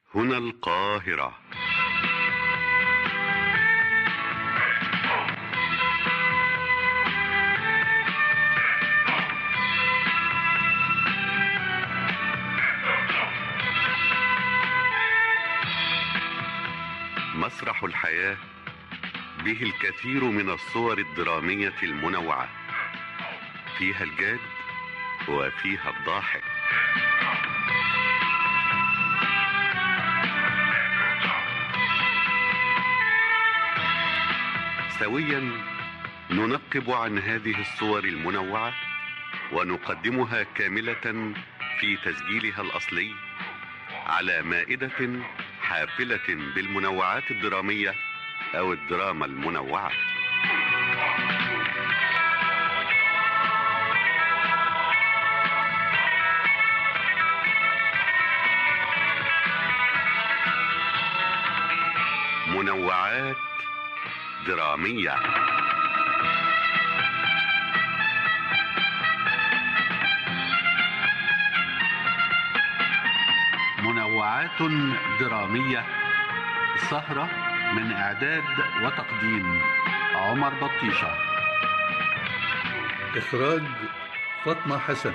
هنا القاهرة. مسرح الحياة به الكثير من الصور الدرامية المنوعة، فيها الجاد وفيها الضاحك. سويا ننقب عن هذه الصور المنوعة ونقدمها كاملة في تسجيلها الأصلي على مائدة حافلة بالمنوعات الدرامية أو الدراما المنوعة. منوعات درامية. منوعات درامية، سهرة من إعداد وتقديم عمر بطيشة، إخراج فاطمة حسن.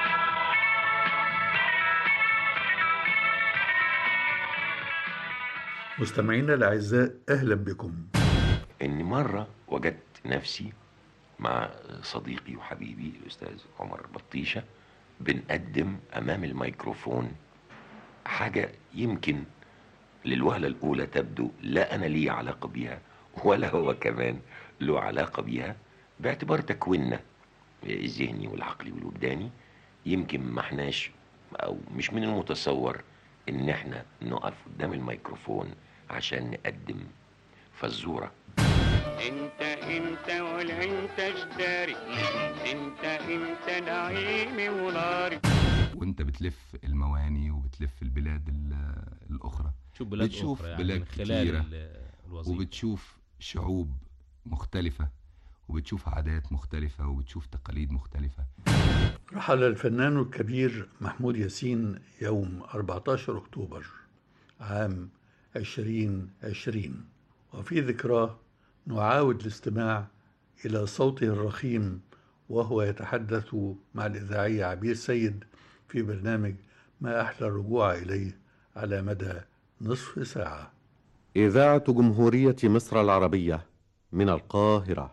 مستمعينا الأعزاء، أهلا بكم. إن مرة وجدت نفسي مع صديقي وحبيبي الأستاذ عمر بطيشة بنقدم أمام الميكروفون حاجة يمكن للوهلة الأولى تبدو لا أنا لي علاقة بيها ولا هو كمان له علاقة بيها، باعتبار تكويننا الذهني والعقلي والوجداني. يمكن ما احناش أو مش من المتصور إن احنا نقف قدام الميكروفون عشان نقدم فزورة. انت ولا انتش داري، انت نعيمي وناري. وانت بتلف المواني وبتلف البلاد الأخرى، بتشوف بلاد كتيرة وبتشوف شعوب مختلفة وبتشوف عادات مختلفة وبتشوف تقاليد مختلفة. رحل الفنان الكبير محمود ياسين يوم 14 أكتوبر عام 2020، وفي ذكراه نعاود الاستماع إلى صوته الرخيم وهو يتحدث مع الإذاعية عبير سيد في برنامج ما أحلى الرجوع إليه على مدى نصف ساعة. إذاعة جمهورية مصر العربية من القاهرة.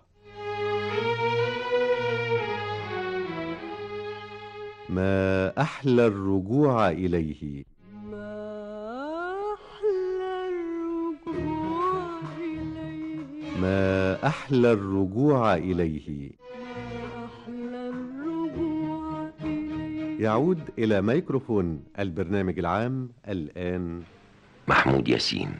ما أحلى الرجوع إليه. ما أحلى الرجوع إليه. يعود إلى ميكروفون البرنامج العام الآن محمود ياسين.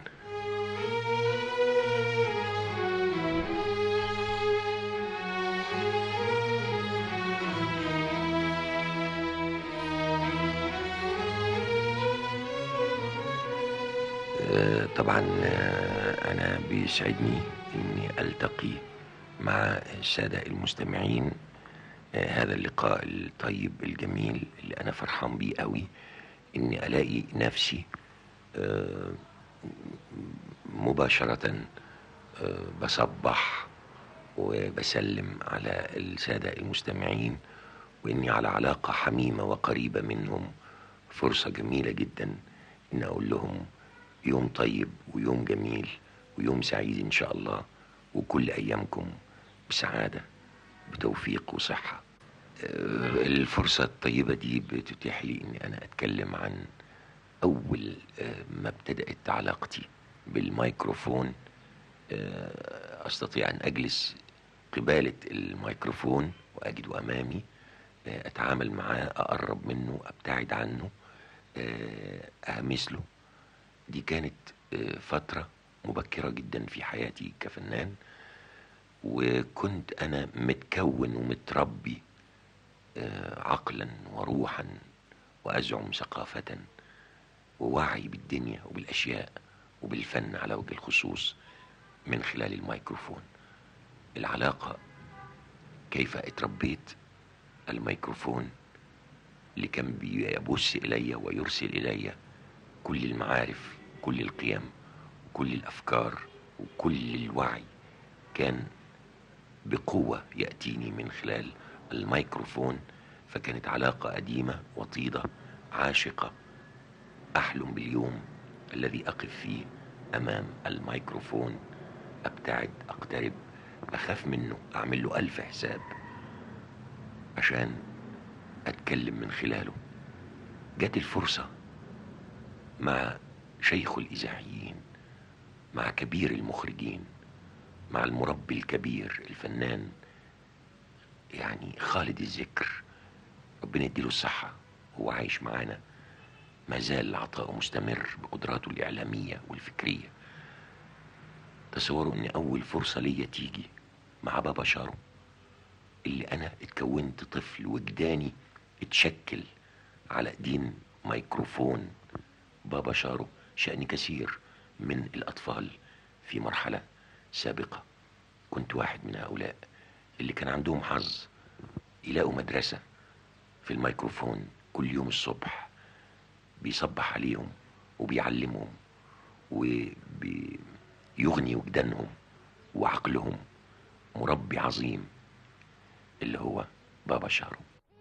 طبعا أنا بيسعدني أني ألتقي مع السادة المستمعين هذا اللقاء الطيب الجميل اللي أنا فرحان بيه قوي، أني ألاقي نفسي مباشرة بصبح وبسلم على السادة المستمعين، وإني على علاقة حميمة وقريبة منهم. فرصة جميلة جدا إن أقول لهم يوم طيب ويوم جميل ويوم سعيد إن شاء الله، وكل أيامكم بسعادة بتوفيق وصحة. الفرصة الطيبة دي بتتيح لي إني أنا أتكلم عن أول ما ابتدأت علاقتي بالميكروفون. أستطيع أن أجلس قبالة الميكروفون وأجده أمامي، أتعامل معاه، أقرب منه، أبتعد عنه، أهمس له. دي كانت فترة مبكرة جدا في حياتي كفنان، وكنت أنا متكون ومتربي عقلا وروحا وأزعم ثقافة ووعي بالدنيا وبالأشياء وبالفن على وجه الخصوص من خلال الميكروفون. العلاقة كيف اتربيت، الميكروفون اللي كان بيبص إلي ويرسل إلي كل المعارف، كل القيم، كل الأفكار، وكل الوعي كان بقوة يأتيني من خلال الميكروفون. فكانت علاقة قديمة وطيدة عاشقة، أحلم باليوم الذي أقف فيه أمام الميكروفون، أبتعد، أقترب، أخاف منه، أعمل له 1000 حساب عشان أتكلم من خلاله. جات الفرصة مع شيخ الإذاعيين، مع كبير المخرجين، مع المربي الكبير الفنان يعني خالد الذكر، ربنا يديله الصحة، هو عايش معانا، ما زال عطاؤه مستمر بقدراته الإعلامية والفكرية. تصوروا ان اول فرصة ليا تيجي مع بابا شارو، اللي انا اتكونت طفل وجداني اتشكل على ايدين ميكروفون بابا شارو. شأن كثير من الاطفال في مرحلة سابقة كنت واحد من هؤلاء اللي كان عندهم حظ يلاقوا مدرسة في الميكروفون كل يوم الصبح بيصبح عليهم وبيعلمهم ويغني وجدانهم وعقلهم، مربي عظيم اللي هو بابا شارو.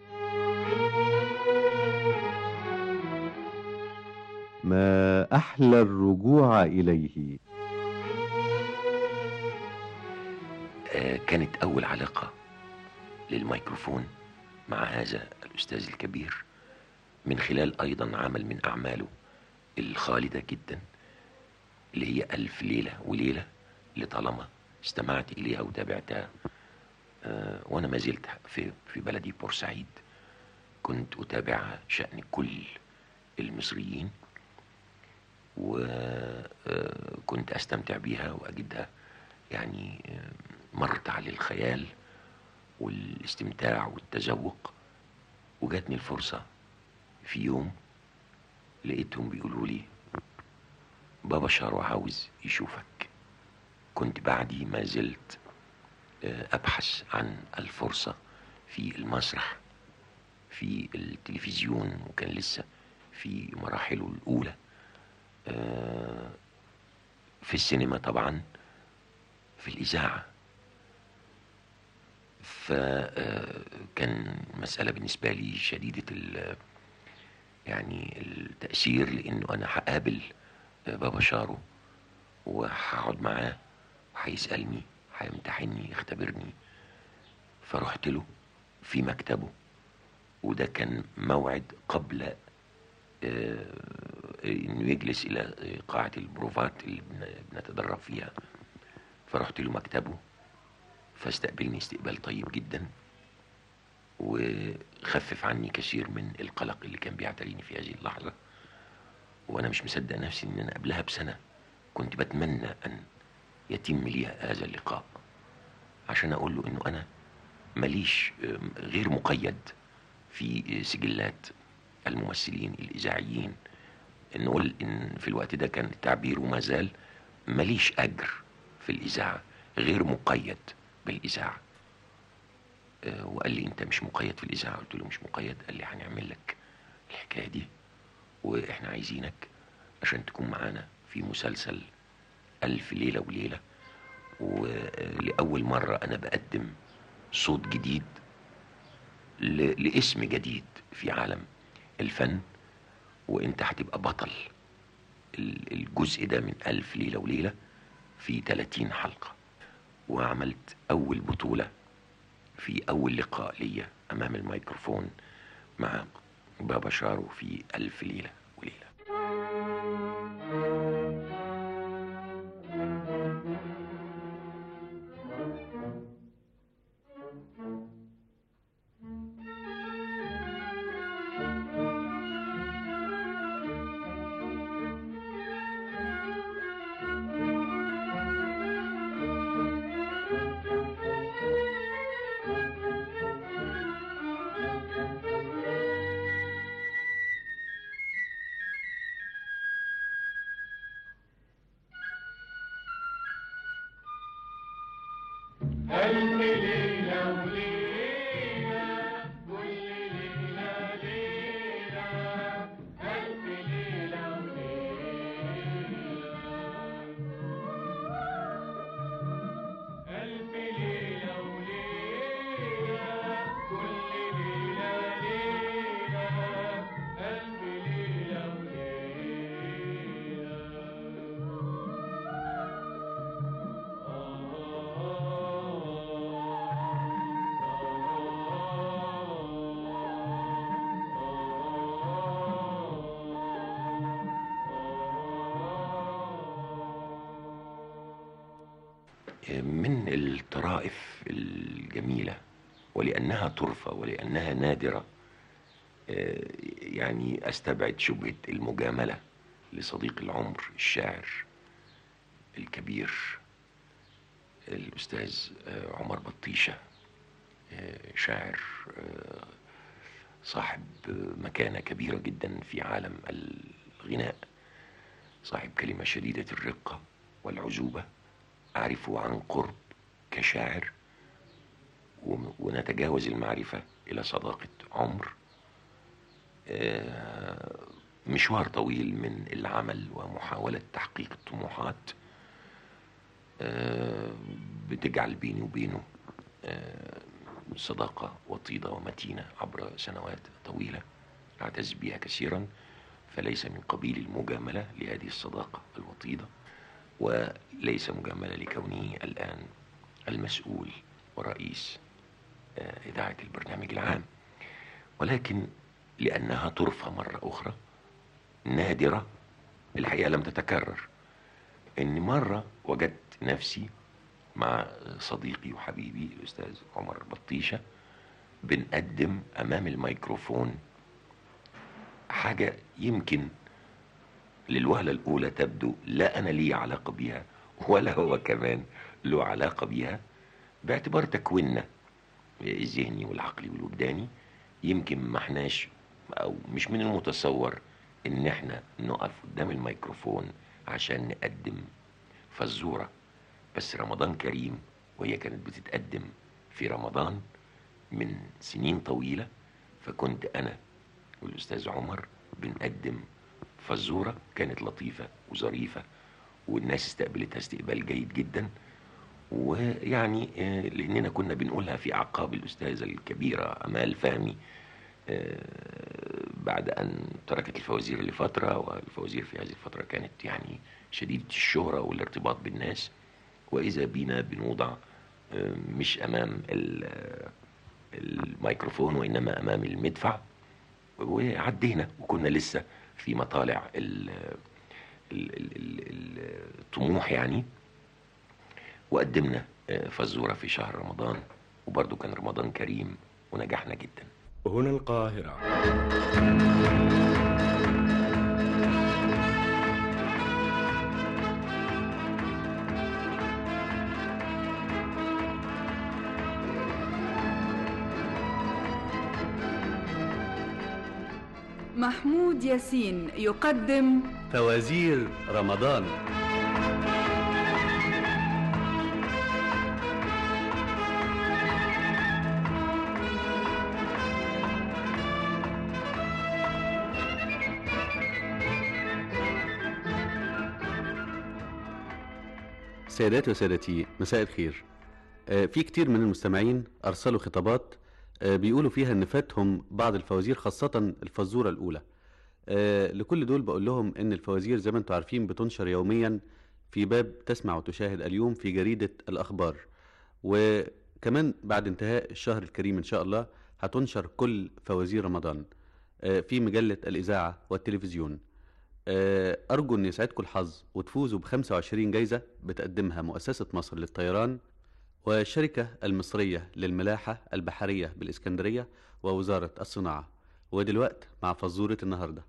ما أحلى الرجوع إليه. كانت أول علاقة للميكروفون مع هذا الأستاذ الكبير من خلال أيضا عمل من أعماله الخالدة جدا اللي هي 1000 ليلة وليلة، اللي طالما استمعت إليها وتابعتها وأنا ما زلت في بلدي بورسعيد كنت أتابعها شأن كل المصريين، وكنت أستمتع بها وأجدها يعني مرتع للخيال والاستمتاع والتذوق. وجاتني الفرصة في يوم لقيتهم بيقولوا لي بابا شارو عاوز يشوفك. كنت بعدي ما زلت أبحث عن الفرصة في المسرح، في التلفزيون، وكان لسه في مراحله الأولى، في السينما طبعا، في الإذاعة. فكان مسألة بالنسبة لي شديدة يعني التأثير، لأنه أنا هقابل بابا شارو وهقعد معاه وهيسألني، هيمتحني، يختبرني. فرحت له في مكتبه، وده كان موعد قبل انه يجلس الى قاعة البروفات اللي بنتدرب فيها. فرحت له مكتبه فاستقبلني استقبال طيب جدا، وخفف عني كثير من القلق اللي كان بيعتريني في هذه اللحظة. وانا مش مصدق نفسي ان انا قبلها بسنة كنت بتمنى ان يتم لي هذا اللقاء عشان اقول له انه انا ماليش غير مقيد في سجلات الممثلين الإذاعيين. نقول إن في الوقت ده كان التعبير وما زال ماليش أجر في الإذاعة، غير مقيد بالإذاعة. وقال لي أنت مش مقيد في الإذاعة؟ قلت له مش مقيد. قال لي هنعمل لك الحكاية دي، وإحنا عايزينك عشان تكون معانا في مسلسل 1000 ليلة وليلة. ولأول مرة أنا بقدم صوت جديد لاسم جديد في عالم الفن، وانت هتبقى بطل الجزء ده من 1000 ليلة وليلة في 30 حلقة. وعملت أول بطولة في أول لقاء ليا أمام الميكروفون مع بابا شارو في 1000 ليلة وليلة. من الطرائف الجميلة، ولأنها طرفة ولأنها نادرة يعني أستبعد شبهة المجاملة لصديق العمر الشاعر الكبير الأستاذ عمر بطيشة، شاعر صاحب مكانة كبيرة جدا في عالم الغناء، صاحب كلمة شديدة الرقة والعذوبة، أعرفه عن قرب كشاعر، ونتجاوز المعرفة إلى صداقة عمر. مشوار طويل من العمل ومحاولة تحقيق الطموحات بتجعل بيني وبينه صداقة وطيدة ومتينة عبر سنوات طويلة أعتز بها كثيرا، فليس من قبيل المجاملة لهذه الصداقة الوطيدة، وليس مجاملة لكونه الآن المسؤول ورئيس إذاعة البرنامج العام، ولكن لأنها طرفة مرة أخرى نادرة الحقيقة لم تتكرر، إن مرة وجدت نفسي مع صديقي وحبيبي الأستاذ عمر بطيشة بنقدم أمام الميكروفون حاجة يمكن للوهلة الأولى تبدو لا أنا لي علاقة بها ولا هو كمان له علاقة بها، باعتبار تكويننا الذهني والعقلي والوجداني يمكن ما احناش أو مش من المتصور إن احنا نقف قدام الميكروفون عشان نقدم فزورة. بس رمضان كريم، وهي كانت بتتقدم في رمضان من سنين طويلة، فكنت أنا والأستاذ عمر بنقدم فزورة كانت لطيفة وظريفة، والناس استقبلتها استقبال جيد جدا، ويعني لأننا كنا بنقولها في أعقاب الأستاذة الكبيرة أمال فهمي بعد أن تركت الفوازير لفترة، والفوازير في هذه الفترة كانت يعني شديدة الشهرة والارتباط بالناس، وإذا بينا بنوضع مش أمام الميكروفون وإنما أمام المدفع، وعدينا وكنا لسه في مطالع الطموح يعني، وقدمنا فزورة في شهر رمضان، وبرضو كان رمضان كريم ونجحنا جدا. هنا القاهرة. محمود ياسين يقدم فوازير رمضان. سيداتي وسادتي، مساء الخير. في كتير من المستمعين أرسلوا خطابات بيقولوا فيها إن فاتهم بعض الفوازير، خاصة الفزورة الأولى. لكل دول بقول لهم إن الفوازير زي ما انتم عارفين بتنشر يوميا في باب تسمع وتشاهد اليوم في جريدة الأخبار، وكمان بعد انتهاء الشهر الكريم إن شاء الله هتنشر كل فوازير رمضان في مجلة الإذاعة والتلفزيون. أرجو أن يسعدكم الحظ وتفوزوا ب25 جايزة بتقدمها مؤسسة مصر للطيران والشركة المصرية للملاحة البحرية بالإسكندرية ووزارة الصناعة. ودلوقت مع فزورة النهاردة.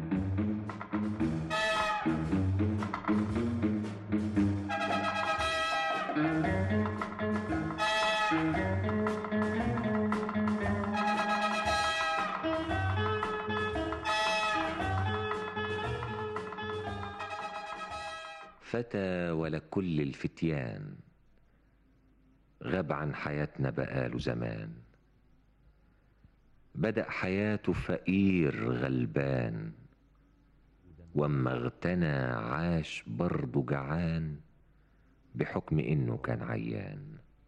فتى ولكل الفتيان غاب عن حياتنا بقاله زمان، بدأ حياته فقير غلبان، واما اغتنى عاش برضه جعان بحكم انه كان عيان.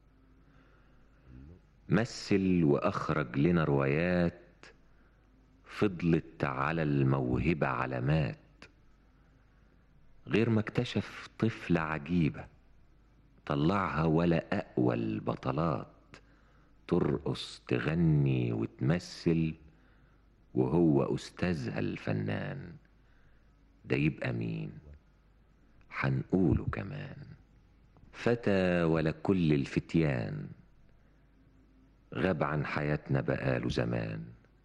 مثل واخرج لنا روايات فضلت على الموهبة علامات، غير ما اكتشف طفلة عجيبة طلعها ولا أقوى البطلات، ترقص تغني وتمثل وهو أستاذها الفنان. ده يبقى مين؟ هنقوله كمان. فتى ولكل الفتيان، غاب عن حياتنا بقاله زمان.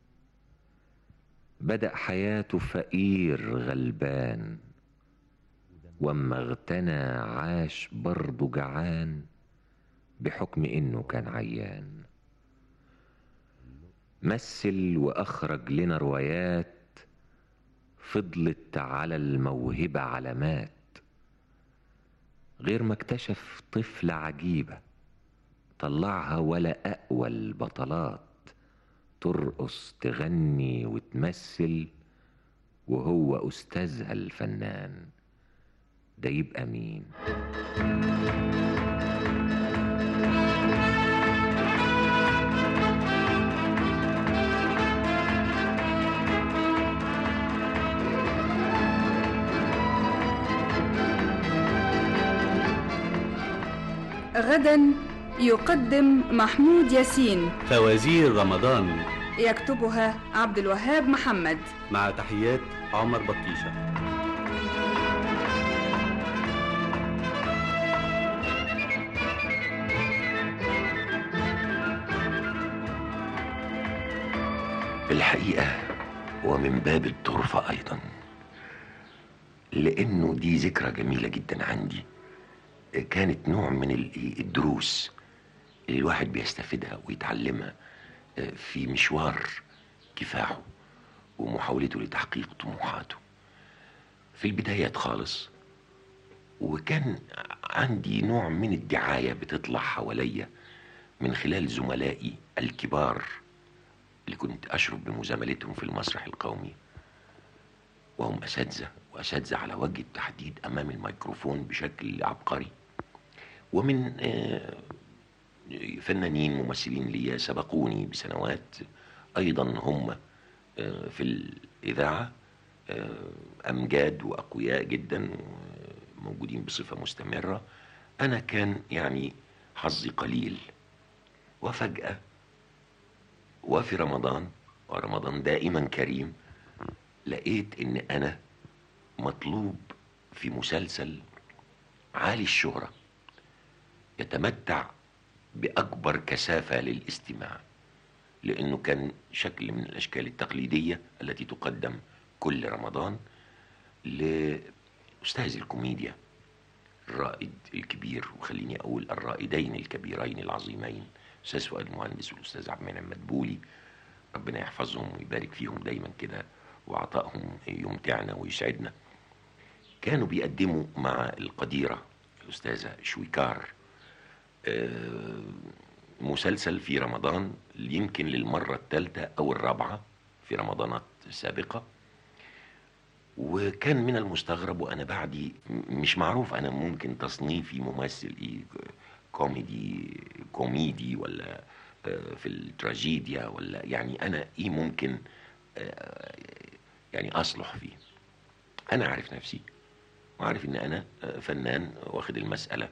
بدأ حياته فقير غلبان، واما اغتنى عاش برضه جعان، بحكم انه كان عيان. مثل واخرج لنا روايات، فضلت على الموهبة علامات. غير ما اكتشف طفلة عجيبة، طلعها ولا أقوى البطلات، ترقص تغني وتمثل، وهو أستاذها الفنان. ده يبقى مين؟ غدا يقدم محمود ياسين فوازير رمضان، يكتبها عبد الوهاب محمد، مع تحيات عمر بطيشة. الحقيقة ومن باب الطرفة أيضا، لأنه دي ذكرى جميلة جدا عندي، كانت نوع من الدروس اللي الواحد بيستفيدها ويتعلمها في مشوار كفاحه ومحاولته لتحقيق طموحاته في البدايات خالص. وكان عندي نوع من الدعاية بتطلع حواليا من خلال زملائي الكبار اللي كنت أشرف بمزاملتهم في المسرح القومي، وهم أساتذة على وجه التحديد أمام الميكروفون بشكل عبقري. ومن فنانين ممثلين لي سبقوني بسنوات أيضا هم في الإذاعة، أمجاد وأقوياء جدا موجودين بصفة مستمرة. أنا كان يعني حظي قليل، وفجأة وفي رمضان، ورمضان دائما كريم، لقيت إن أنا مطلوب في مسلسل عالي الشهرة يتمتع بأكبر كثافة للاستماع، لأنه كان شكل من الأشكال التقليدية التي تقدم كل رمضان لأستاذ الكوميديا الرائد الكبير، وخليني أقول الرائدين الكبيرين العظيمين، أستاذ فؤاد المهندس والأستاذ عبد المنعم مدبولي، ربنا يحفظهم ويبارك فيهم دايما كده، وعطائهم يمتعنا ويسعدنا. كانوا بيقدموا مع القديرة الأستاذة شويكار مسلسل في رمضان، يمكن للمرة الثالثة أو الرابعة في رمضانات سابقة. وكان من المستغرب وأنا بعدي مش معروف أنا ممكن تصنيفي ممثل إيه، كوميدي ولا في التراجيديا، ولا يعني أنا إيه ممكن يعني أصلح فيه. أنا عارف نفسي وعارف إن أنا فنان واخد المسألة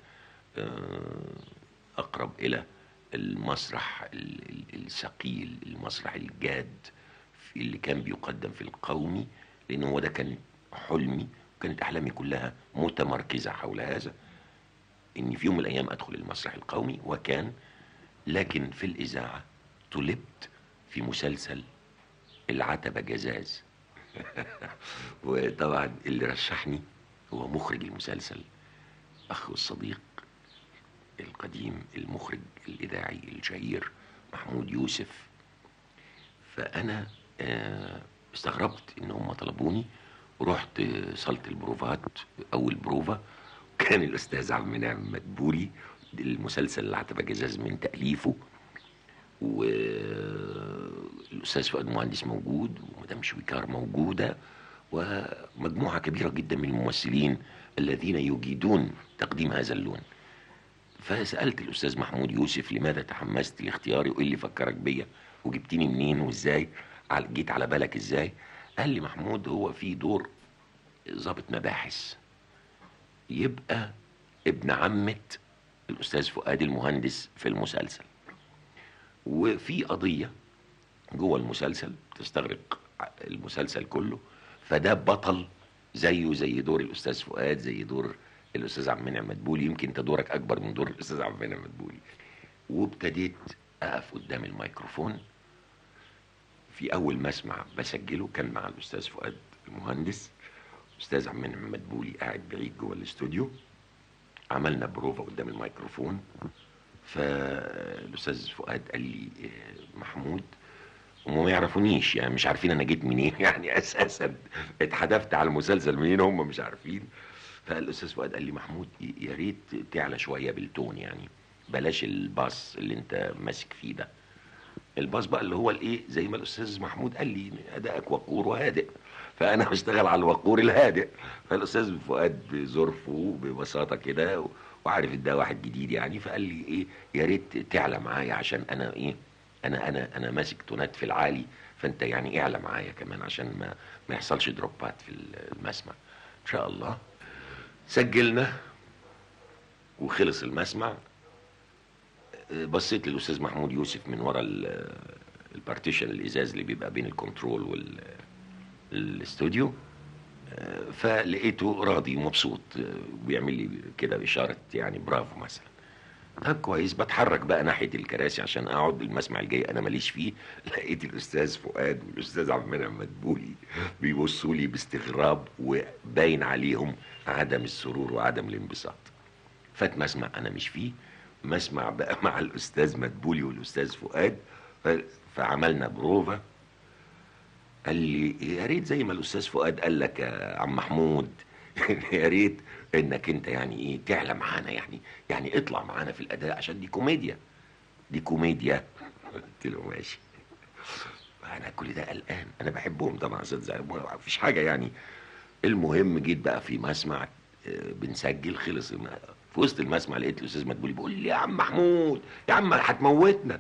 أقرب إلى المسرح الثقيل، المسرح الجاد اللي كان بيقدم في القومي، لأنه هو ده كان حلمي، وكانت أحلامي كلها متمركزة حول هذا، إني في يوم من الأيام أدخل المسرح القومي. وكان لكن في الإذاعة طلبت في مسلسل العتبة جزاز وطبعا اللي رشحني هو مخرج المسلسل، أخ والصديق القديم المخرج الإذاعي الشهير محمود يوسف. فأنا استغربت إن هم طلبوني، ورحت صالة البروفات أول بروفة، كان الأستاذ عبد المنعم مدبولي المسلسل العتبة جزاز من تأليفه، والأستاذ فؤاد المهندس موجود، ومدام شويكار موجودة، ومجموعة كبيرة جدا من الممثلين الذين يجيدون تقديم هذا اللون. فسألت الأستاذ محمود يوسف لماذا تحمست لاختياري، وإيه اللي فكرك بيا، وجبتني منين وإزاي، جيت على بالك إزاي؟ قال لي محمود هو في دور ضابط مباحث، يبقى ابن عمة الأستاذ فؤاد المهندس في المسلسل، وفي قضية جوه المسلسل تستغرق المسلسل كله، فده بطل زيه زي دور الأستاذ فؤاد، زي دور الاستاذ عبد المنعم مدبولي، يمكن انت دورك اكبر من دور الاستاذ عبد المنعم مدبولي. وابتديت اقف قدام الميكروفون. في اول ما اسمع بسجله كان مع الاستاذ فؤاد المهندس، الاستاذ عبد المنعم مدبولي قاعد بعيد جوه الاستوديو. عملنا بروفا قدام الميكروفون، فالاستاذ فؤاد قال لي محمود، وما يعرفونيش يعني، مش عارفين انا جيت منين يعني، اساسا اتحدفت على المسلسل منين هم مش عارفين. فالاستاذ فؤاد قال لي محمود يا ريت تعلى شويه بالتون، يعني بلاش الباص اللي انت ماسك فيه ده. الباص بقى اللي هو الايه، زي ما الاستاذ محمود قال لي ادائك وقور وهادئ، فانا بشتغل على الوقور الهادئ. فالاستاذ فؤاد بظرفه ببساطه كده وعارف ان ده واحد جديد يعني، فقال لي ايه يا ريت تعلى معايا، عشان انا ايه، انا ماسك تونات في العالي، فانت يعني اعلى معايا كمان عشان ما يحصلش دروبات في المسمع ان شاء الله. سجلنا وخلص المسمع. بصيت للاستاذ محمود يوسف من ورا البارتيشن الازاز اللي بيبقى بين الكنترول والاستوديو، فلقيته راضي ومبسوط، بيعمل لي كده اشاره يعني برافو مثلا. طب كويس، بتحرك بقى ناحيه الكراسي عشان اقعد المسمع الجاي انا ماليش فيه. لقيت الاستاذ فؤاد والاستاذ عبد المنعم مدبولي بيبصوا لي باستغراب، وباين عليهم عدم السرور وعدم الانبساط. فات مسمع انا مش فيه، مسمع بقى مع الاستاذ مدبولي والاستاذ فؤاد. فعملنا بروفا. قال لي يا ريت زي ما الاستاذ فؤاد قال لك يا عم محمود يا ريت انك انت يعني ايه تعلى معانا، يعني اطلع معانا في الاداء عشان دي كوميديا، دي كوميديا. قلت له ماشي. انا كل ده قلقان، انا بحبهم طبعا ما فيش حاجه يعني. المهم جيت بقى في مسمع بنسجل، خلص في وسط المسمع لقيت الاستاذ مدبولي بيقول لي يا عم محمود يا عم هتموتنا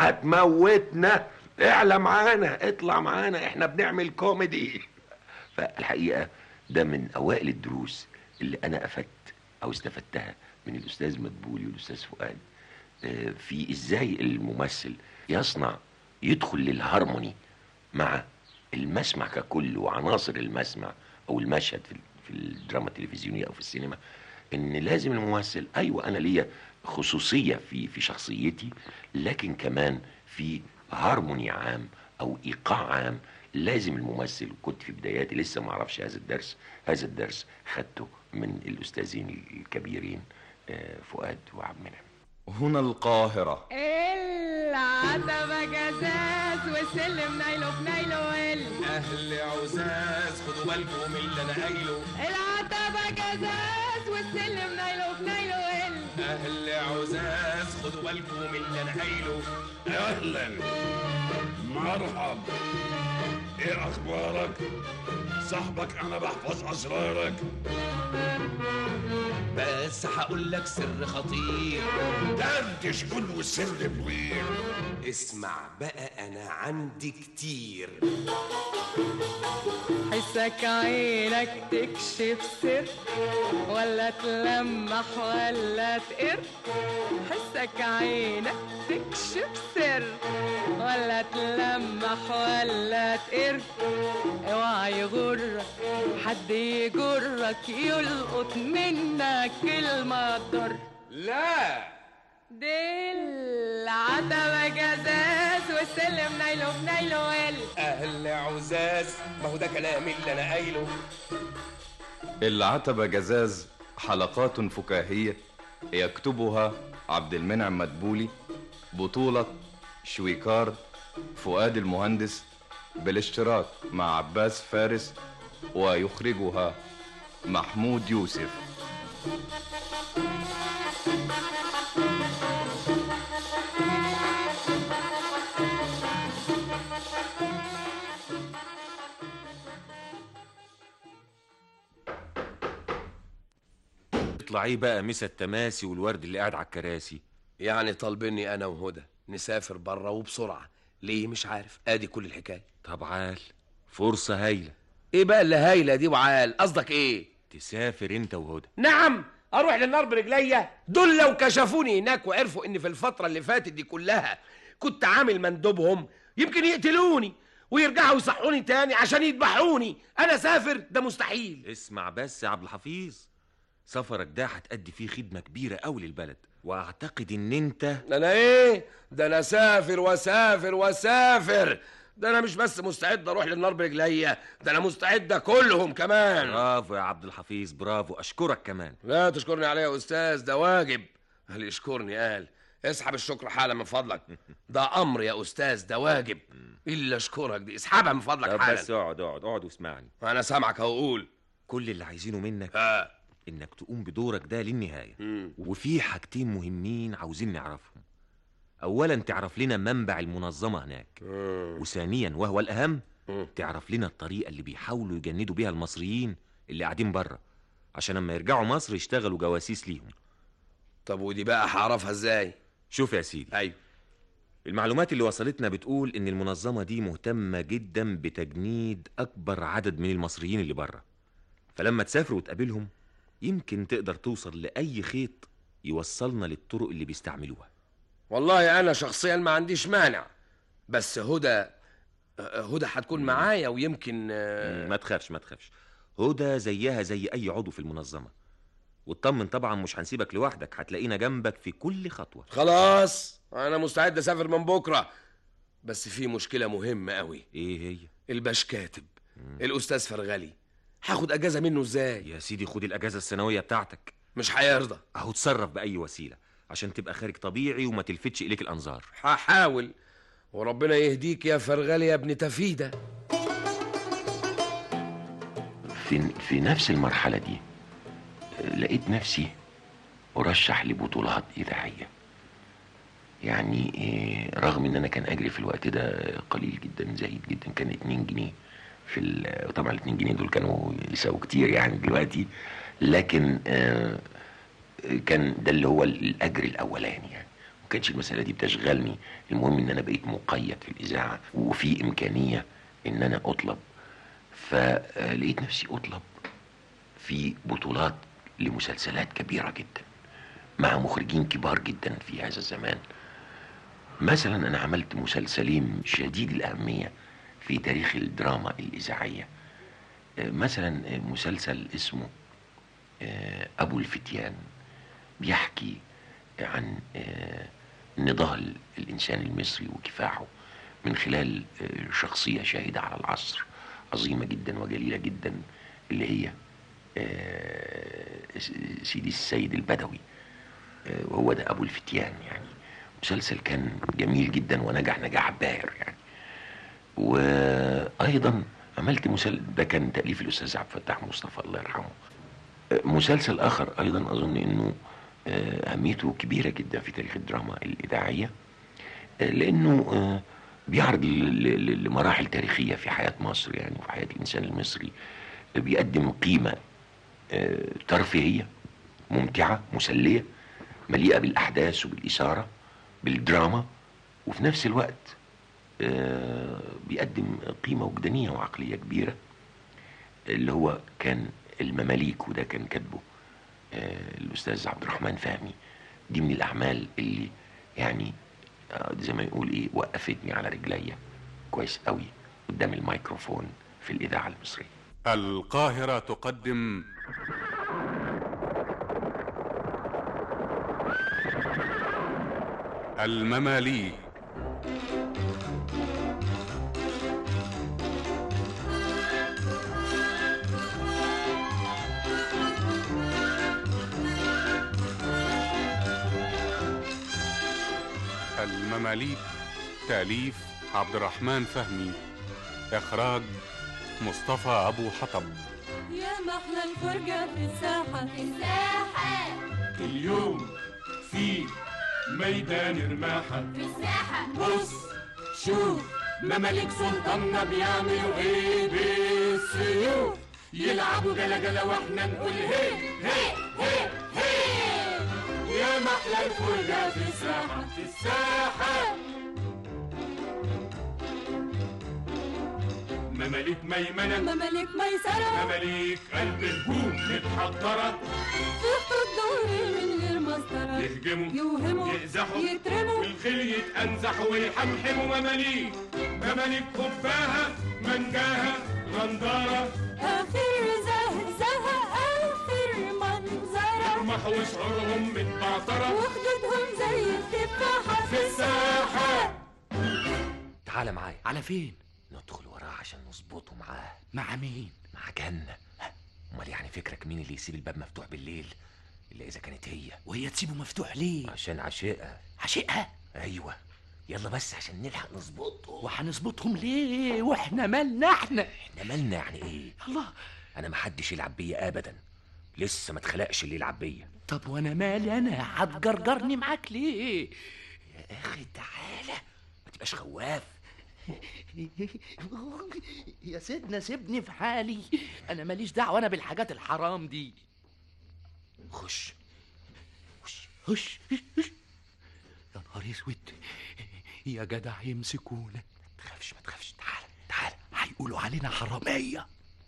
اعلى معانا، اطلع معانا، احنا بنعمل كوميدي. فالحقيقه ده من اوائل الدروس اللي انا استفدتها من الاستاذ مدبولي والاستاذ فؤاد، في ازاي الممثل يدخل للهارموني مع المسمع ككل وعناصر المسمع او المشهد في الدراما التلفزيونيه او في السينما. ان لازم الممثل، ايوه انا ليا خصوصيه في شخصيتي، لكن كمان في هارموني عام او ايقاع عام. لازم الممثل، كنت في بداياتي لسه ما اعرفش هذا الدرس خدته من الاستاذين الكبيرين فؤاد وعبد المنعم. هنا القاهرة. العتبة جزاز والسلم نايله بنايله أهل عزاز خدوا بالكم من اللي أنا قايله. العتبة جزاز والسلم نايله بنايله أهل عزاز خدوا بالكم من اللي أنا قايله. أهلا مرحب، إيه أخبارك؟ صاحبك أنا بحفظ أسرارك. بس هقول لك سر خطير، دردش قول والسر بوير. اسمع بقى أنا عندي كتير. حسك عينك تكشف سر ولا تلمح ولا تقر. حسك عينك تكشف سر ولا تلمح ولا تقر. اوعى يغرك حد يجرك يلقط منك المقدر. لا دي العتبة جزاز والسلم نايله بنايله أهل عزاز، ما هو ده كلام اللي أنا قايله. العتبة جزاز حلقات فكاهية يكتبها عبد المنعم مدبولي، بطولة شويكار، فؤاد المهندس، بالاشتراك مع عباس فارس، ويخرجها محمود يوسف. اطلعي بقى مسا التماسي والورد اللي قاعد على الكراسي. يعني طالبيني انا وهدى نسافر بره وبسرعه، ليه مش عارف، ادي كل الحكايه. طب عال، فرصه هايله. ايه بقى اللي هايله دي وعال؟ قصدك ايه؟ تسافر انت وهدى. نعم، اروح للنار برجليا؟ دول لو كشفوني هناك وعرفوا ان في الفتره اللي فاتت دي كلها كنت عامل مندوبهم يمكن يقتلوني ويرجعوا يصحوني تاني عشان يذبحوني. انا سافر؟ ده مستحيل. اسمع بس يا عبد الحفيظ، سفرك ده هتأدي فيه خدمة كبيرة قوي للبلد، واعتقد ان انت انا ايه ده، انا سافر وسافر وسافر. ده انا مش بس مستعد اروح للنار برجليا، ده انا مستعد اكلهم كمان. برافو يا عبد الحفيظ، برافو، اشكرك كمان. لا تشكرني عليه يا استاذ، ده واجب. اللي يشكرني قال اسحب الشكر حالا من فضلك. ده امر يا استاذ، ده واجب. الا اشكرك دي اسحبها من فضلك حالا. بس اقعد واسمعني. انا سامعك هقول. كل اللي عايزينه منك انك تقوم بدورك ده للنهايه. وفي حاجتين مهمين عاوزين نعرفهم. اولا تعرف لنا منبع المنظمه هناك، وثانيا وهو الاهم تعرف لنا الطريقه اللي بيحاولوا يجندوا بيها المصريين اللي قاعدين بره، عشان لما يرجعوا مصر يشتغلوا جواسيس ليهم. طب ودي بقى هعرفها ازاي؟ شوف يا سيدي، ايوه، المعلومات اللي وصلتنا بتقول ان المنظمه دي مهتمه جدا بتجنيد اكبر عدد من المصريين اللي بره، فلما تسافر وتقابلهم يمكن تقدر توصل لاي خيط يوصلنا للطرق اللي بيستعملوها. والله انا شخصيا ما عنديش مانع، بس هدى هتكون معايا ويمكن ما تخافش هدى زيها زي اي عضو في المنظمه، واطمن طبعا مش هنسيبك لوحدك، هتلاقينا جنبك في كل خطوه. خلاص انا مستعد اسافر من بكره، بس في مشكله مهمه قوي. ايه هي؟ الباشكاتب الاستاذ فرغلي، هاخد اجازه منه ازاي؟ يا سيدي خد الاجازه السنويه بتاعتك. مش هيرضى. اهو تصرف باي وسيله عشان تبقى خارج طبيعي وما تلفتش اليك الانظار. هحاول، وربنا يهديك يا فرغلي يا ابن تفيده. في نفس المرحله دي لقيت نفسي ارشح لبطولات اذاعيه. يعني رغم ان انا كان اجري في الوقت ده قليل جدا، زهيد جدا، كان 2 جنيه طبعا ال 2 جنيه دول كانوا يساووا كتير يعني دلوقتي، لكن كان ده اللي هو الاجر الاولاني يعني. ما كانتش المساله دي بتشغلني، المهم ان انا بقيت مقيد في الاذاعه وفي امكانيه ان انا اطلب. فلقيت نفسي اطلب في بطولات لمسلسلات كبيره جدا مع مخرجين كبار جدا في هذا الزمان. مثلا انا عملت مسلسلين شديد الاهميه في تاريخ الدراما الاذاعيه. مثلا مسلسل اسمه ابو الفتيان، بيحكي عن نضال الانسان المصري وكفاحه من خلال شخصيه شاهده على العصر عظيمه جدا وجليله جدا، اللي هي سيدي السيد البدوي، وهو ده ابو الفتيان. يعني مسلسل كان جميل جدا ونجح نجاح باهر يعني. وايضا عملت مسلسل ده كان تأليف الاستاذ عبد الفتاح مصطفى الله يرحمه. مسلسل اخر ايضا اظن انه اهميته كبيره جدا في تاريخ الدراما الاذاعيه، لانه بيعرض لمراحل تاريخيه في حياه مصر يعني، وفي حياه الانسان المصري. بيقدم قيمه ترفيهيه ممتعه مسليه مليئه بالاحداث وبالاثاره بالدراما، وفي نفس الوقت بيقدم قيمه وجدانيه وعقليه كبيره، اللي هو كان المماليك، وده كان كاتبه الاستاذ عبد الرحمن فهمي. دي من الاعمال اللي يعني زي ما يقول ايه وقفتني على رجليا كويس قوي قدام الميكروفون في الاذاعه المصريه. القاهره تقدم المماليك. المماليك تأليف عبد الرحمن فهمي، إخراج مصطفى أبو حطب. يا محلى الفرجة في الساحة اليوم في ميدان رماحة في الساحة. بص شوف مماليك سلطاننا بيعملوا ايه بالسيوف، يلعبوا جلا جلا واحنا نقول هي هي هي هي. يا محلى الفرجة في الساحة في الساحة. مماليك ميمنة مماليك ميسرة مماليك قلب هجوم متحضرة، في خطوط ظهري من غير مسطرة، يهجموا يوهموا يقزحوا يترموا والخيل يتأنزحوا ويحمحموا. مماليك خفاها منجاها غندارة، آخر زهزهة آخر منظرة. يفرحوا وشعورهم متبعترة وخدودهم زي التفاحة في الساحة. تعال معايا. على فين؟ ندخل وراه عشان نظبطه معاه. مع مين؟ مع جنة. امال يعني فكرك مين اللي يسيب الباب مفتوح بالليل الا اذا كانت هي؟ وهي تسيبه مفتوح ليه؟ عشان عشقها. عشقها؟ ايوه، يلا بس عشان نلحق نظبطه. وهنظبطهم ليه واحنا مالنا؟ احنا مالنا يعني ايه؟ الله، انا محدش يلعب بيا ابدا، لسه ما اتخلقش اللي يلعب بيا. طب وانا مالي؟ انا هتجرجرني معاك ليه؟ يا اخي تعالى، ما تبقاش خواف. يا سيدنا سيبني في حالي، انا ماليش دعوه انا بالحاجات الحرام دي. خش خش خش. يا نهار اسود، يا جدع يمسكونا. ما تخافش، تعالى. هيقولوا علينا حراميه.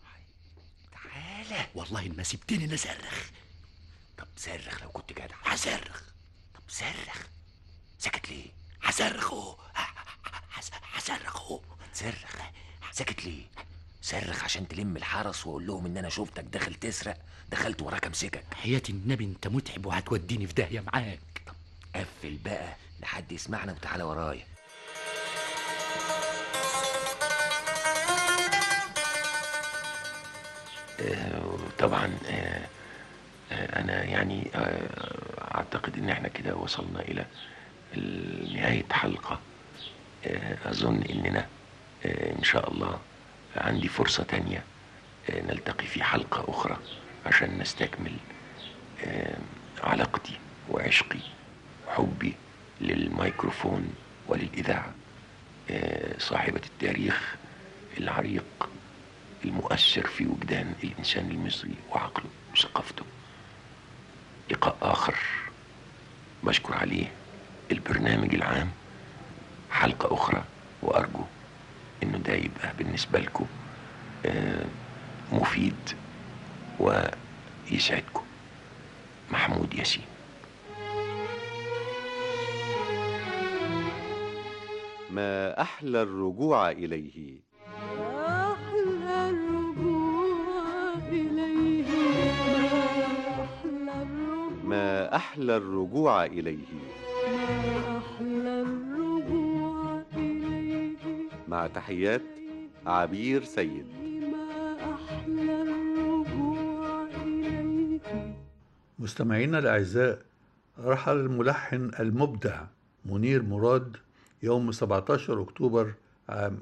تعالى والله ما سبتني نصرخ. طب صرخ لو كنت جدع. هصرخ. طب صرخ. ساكت ليه؟ هصرخ اهو. هصرخ اهو. صرخ. ساكت ليه؟ صرخ عشان تلم الحرس واقول لهم ان انا شفتك داخل تسرق، دخلت وراك امسكك. حياة النبي انت متعب وهتوديني في داهيه معاك. طب قفل بقى لحد يسمعنا وتعالى ورايا. طبعا انا يعني اعتقد ان احنا كده وصلنا الى نهاية حلقة. اظن اننا ان شاء الله عندي فرصة تانية نلتقي في حلقة اخرى عشان نستكمل علاقتي وعشقي وحبي للميكروفون وللإذاعة، صاحبة التاريخ العريق المؤثر في وجدان الإنسان المصري وعقله وثقافته. لقاء آخر بشكر عليه البرنامج العام، حلقة أخرى، وأرجو إنه ده يبقى بالنسبة لكم مفيد ويسعدكم. محمود ياسين. ما أحلى الرجوع إليه. أحلى الرجوع إليه. ما أحلى الرجوع إليه. أحلى الرجوع إليه. مع تحيات عبير سيد. ما أحلى الرجوع إليه. مستمعينا الأعزاء، رحل الملحن المبدع منير مراد يوم 17 أكتوبر عام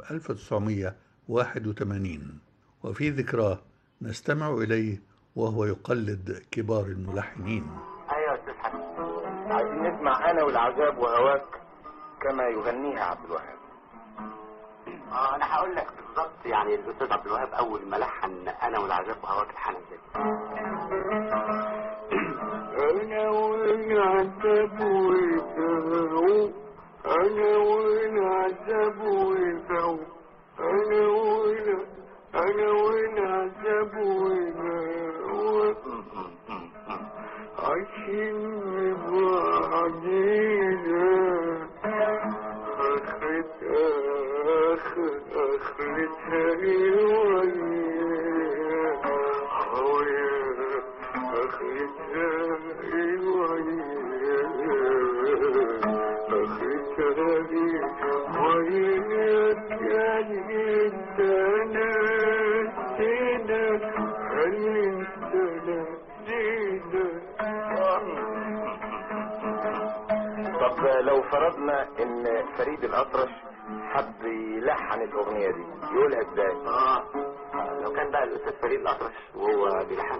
1981، وفي ذكراه نستمع إليه وهو يقلد كبار الملحنين. أيوة يا أستاذ حسن، عايزين نسمع أنا والعذاب وهواك كما يغنيها عبد الوهاب. أنا هقول لك بالظبط، يعني الأستاذ عبد الوهاب أول ما لحن أنا والعذاب وهواك الحنة دي. أنا والعذاب وهواك، أنا والعذاب وهواك، أنا والعذاب وهواك، عايشين بعدينا، آخرتها طب لو فرضنا ان فريد الأطرش حب يلحن الأغنية دي يقولها ازاي؟ لو كان بقى الأستاذ فريد الأطرش وهو بيلحن.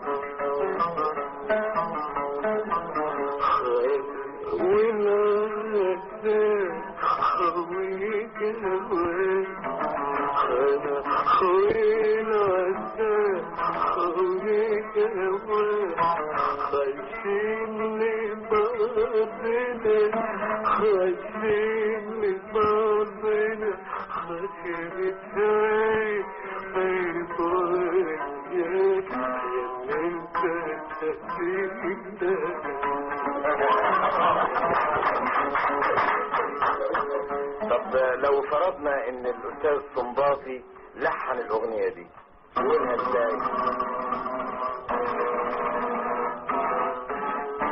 طب لو فرضنا ان الاستاذ صنباطي لحن الاغنية دي يقولها ازاي؟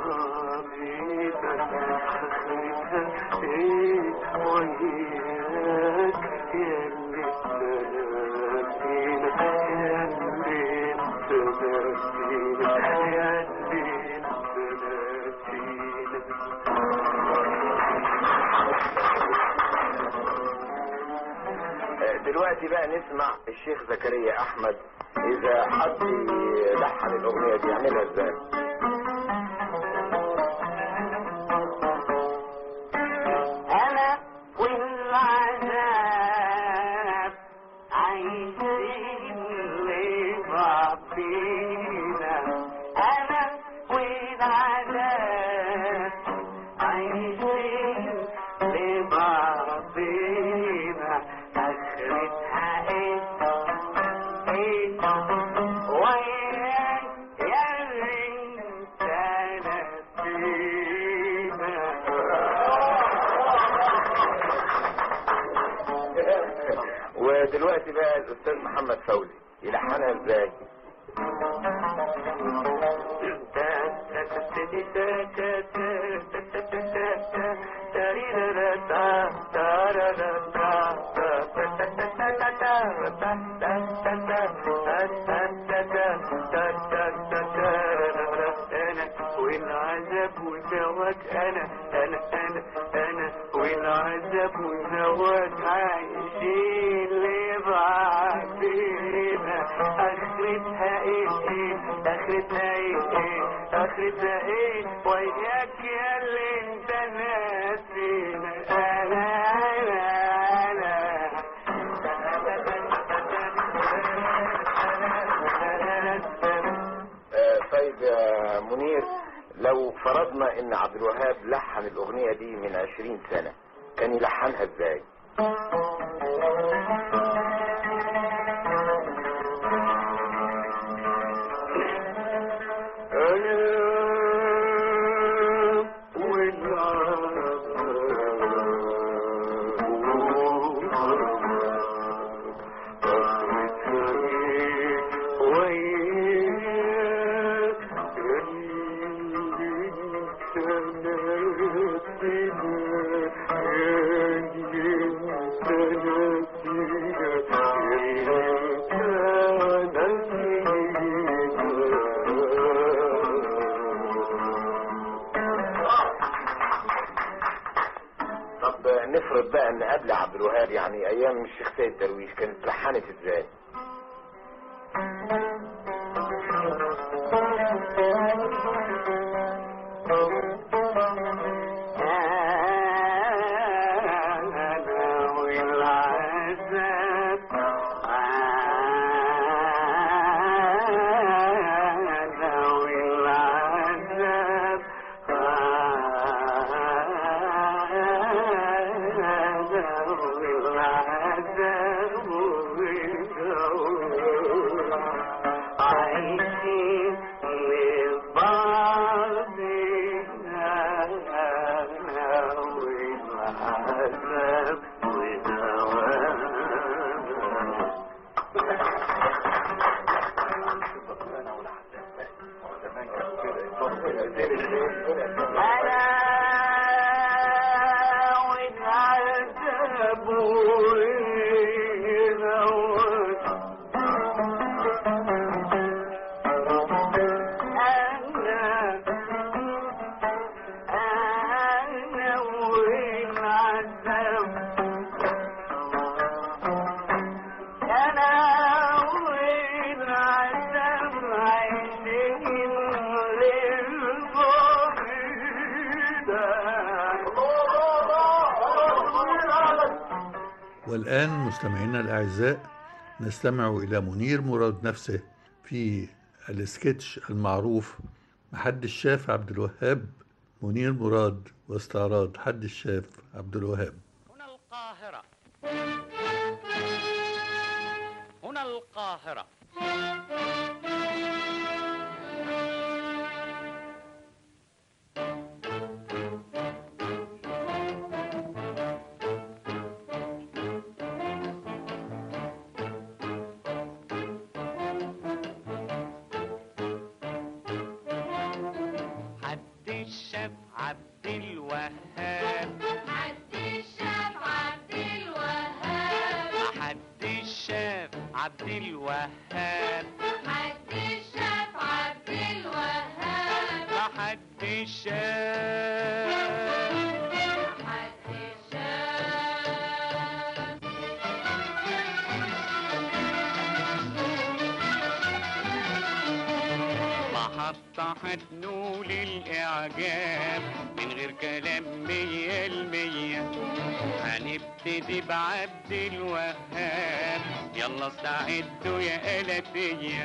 دلوقتي بقى نسمع الشيخ زكريا احمد اذا حد يلحن الاغنيه دي يعملها ازاي. انا والعذاب عايشين لبعضينا، انا والعذاب عايشين لبعضينا، اخرتها ايه وياك يا انت نسينا. ودلوقتي بقى الاستاذ محمد فوزي يلحنها ازاي. انا والعذاب وزواج، انا والعذاب وزواج عايشين لبعضينا، اخرتها ايه اخرتها ايه اخرتها ايه وياك يا اللي انت ناسينا. طيب يا منير، لو فرضنا ان عبد الوهاب لحن الاغنيه دي من 20 سنه كان يلحنها ازاي؟ نفرض بقى ان قبل عبد الوهاب يعني ايام الشيخ سيد درويش كانت لحنت ازاي؟ والآن مستمعينا الأعزاء نستمع إلى منير مراد نفسه في السكتش المعروف محدش شاف عبد الوهاب. منير مراد واستعراض حدش شاف عبد الوهاب. هنا القاهرة، هنا القاهرة. الشاب عبد الوهاب، محدش شاف عبد الوهاب، محدش شاف عبد الوهاب، محدش شاف عبد الوهاب، محدش شاف. محطة هتنول الإعجاب من غير كلام 100%. هنبتدي بعبد الوهاب، يلا استعدوا يا آلاتية.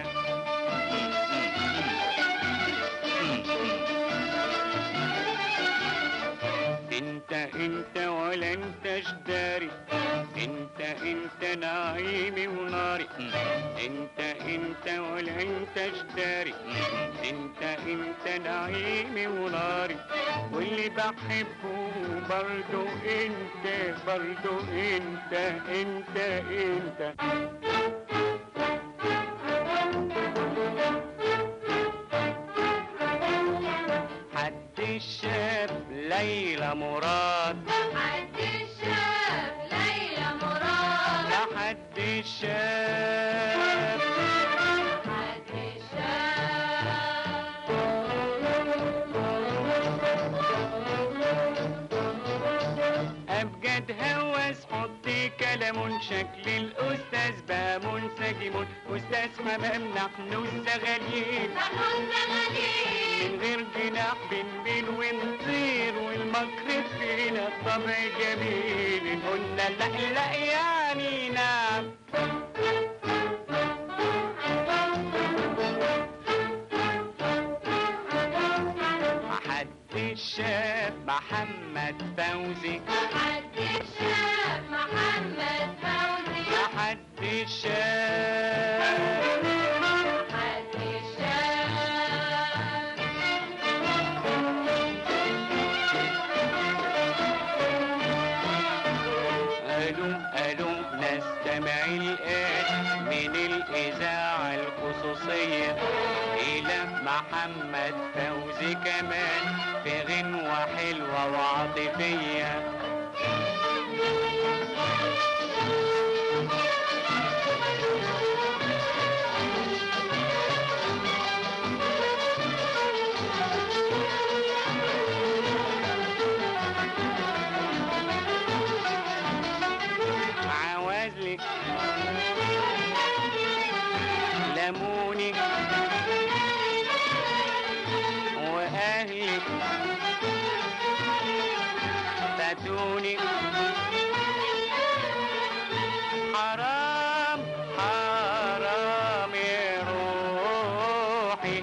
انت ولا انتش داري، انت نعيمي وناري. انت ولا انتش داري، انت نعيمي وناري. واللي بحبه برضو انت، برضو انت. حد شاف ليلى مراد، حد شاف ليلى مراد، لا حد شاف، حد شاف. أبجد هوس حطي كلام شكل الأستاذ بقى منسجم. أستاذ حمام نحن الزغالين، من غير جناح بنبين ونطير، والمكر فينا الطبع جميل. قلنا لا يعني نعم. محدش شاف محمد فوزي، محدش شاف محمد فوزي، محدش شاف، محدش شاف. قالوا نستمع الآن من الإذاعة الخصوصية إلى محمد فوزي كمان في غنوة حلوة وعاطفية. عوازلك لموني وأهلك فاتوني. حرام حرام يا روحي.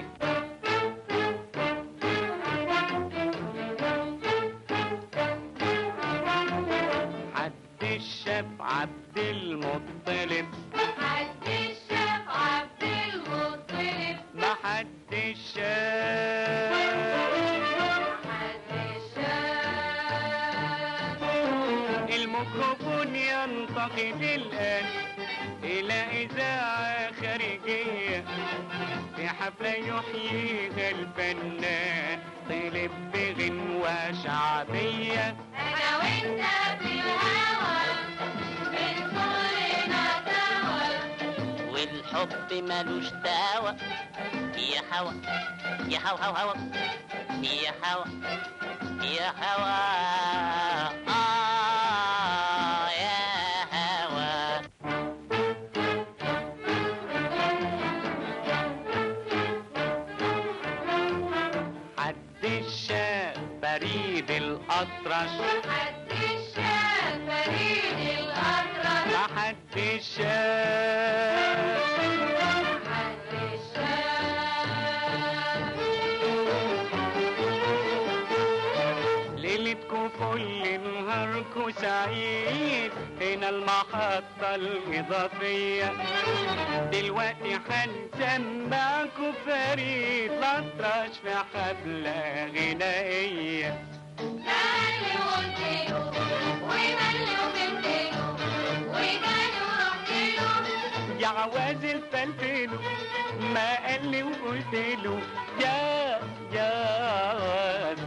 حدش شاف عبد المطلب، محدش شاف عبد المطلب، محدش شاف، محدش شاف. الميكروفون ينتقل الآن إلى إذاعة خارجية في حفلة يحييها الفنان طلب بغنوة شعبية. أنا وأنت في الهوى من صغرنا سوا، والحب ملوش دعوة. يا هوا يا هوا هوا هوا يا هوا يا هوا يا هوا. حد شاف فريد الأطرش، محدش شاف فريد الأطرش، محدش شاف، محدش شاف. ليلتكم كل نهاركم سعيد هنا المحطة الإضافية. دلوقتي هنسمعكم فريد الأطرش في حفلة غنائية. اللي قلتله ومالي وبنتله وجالي ورحتله، يا عوازل فلفله ما قال لي وقلت له يا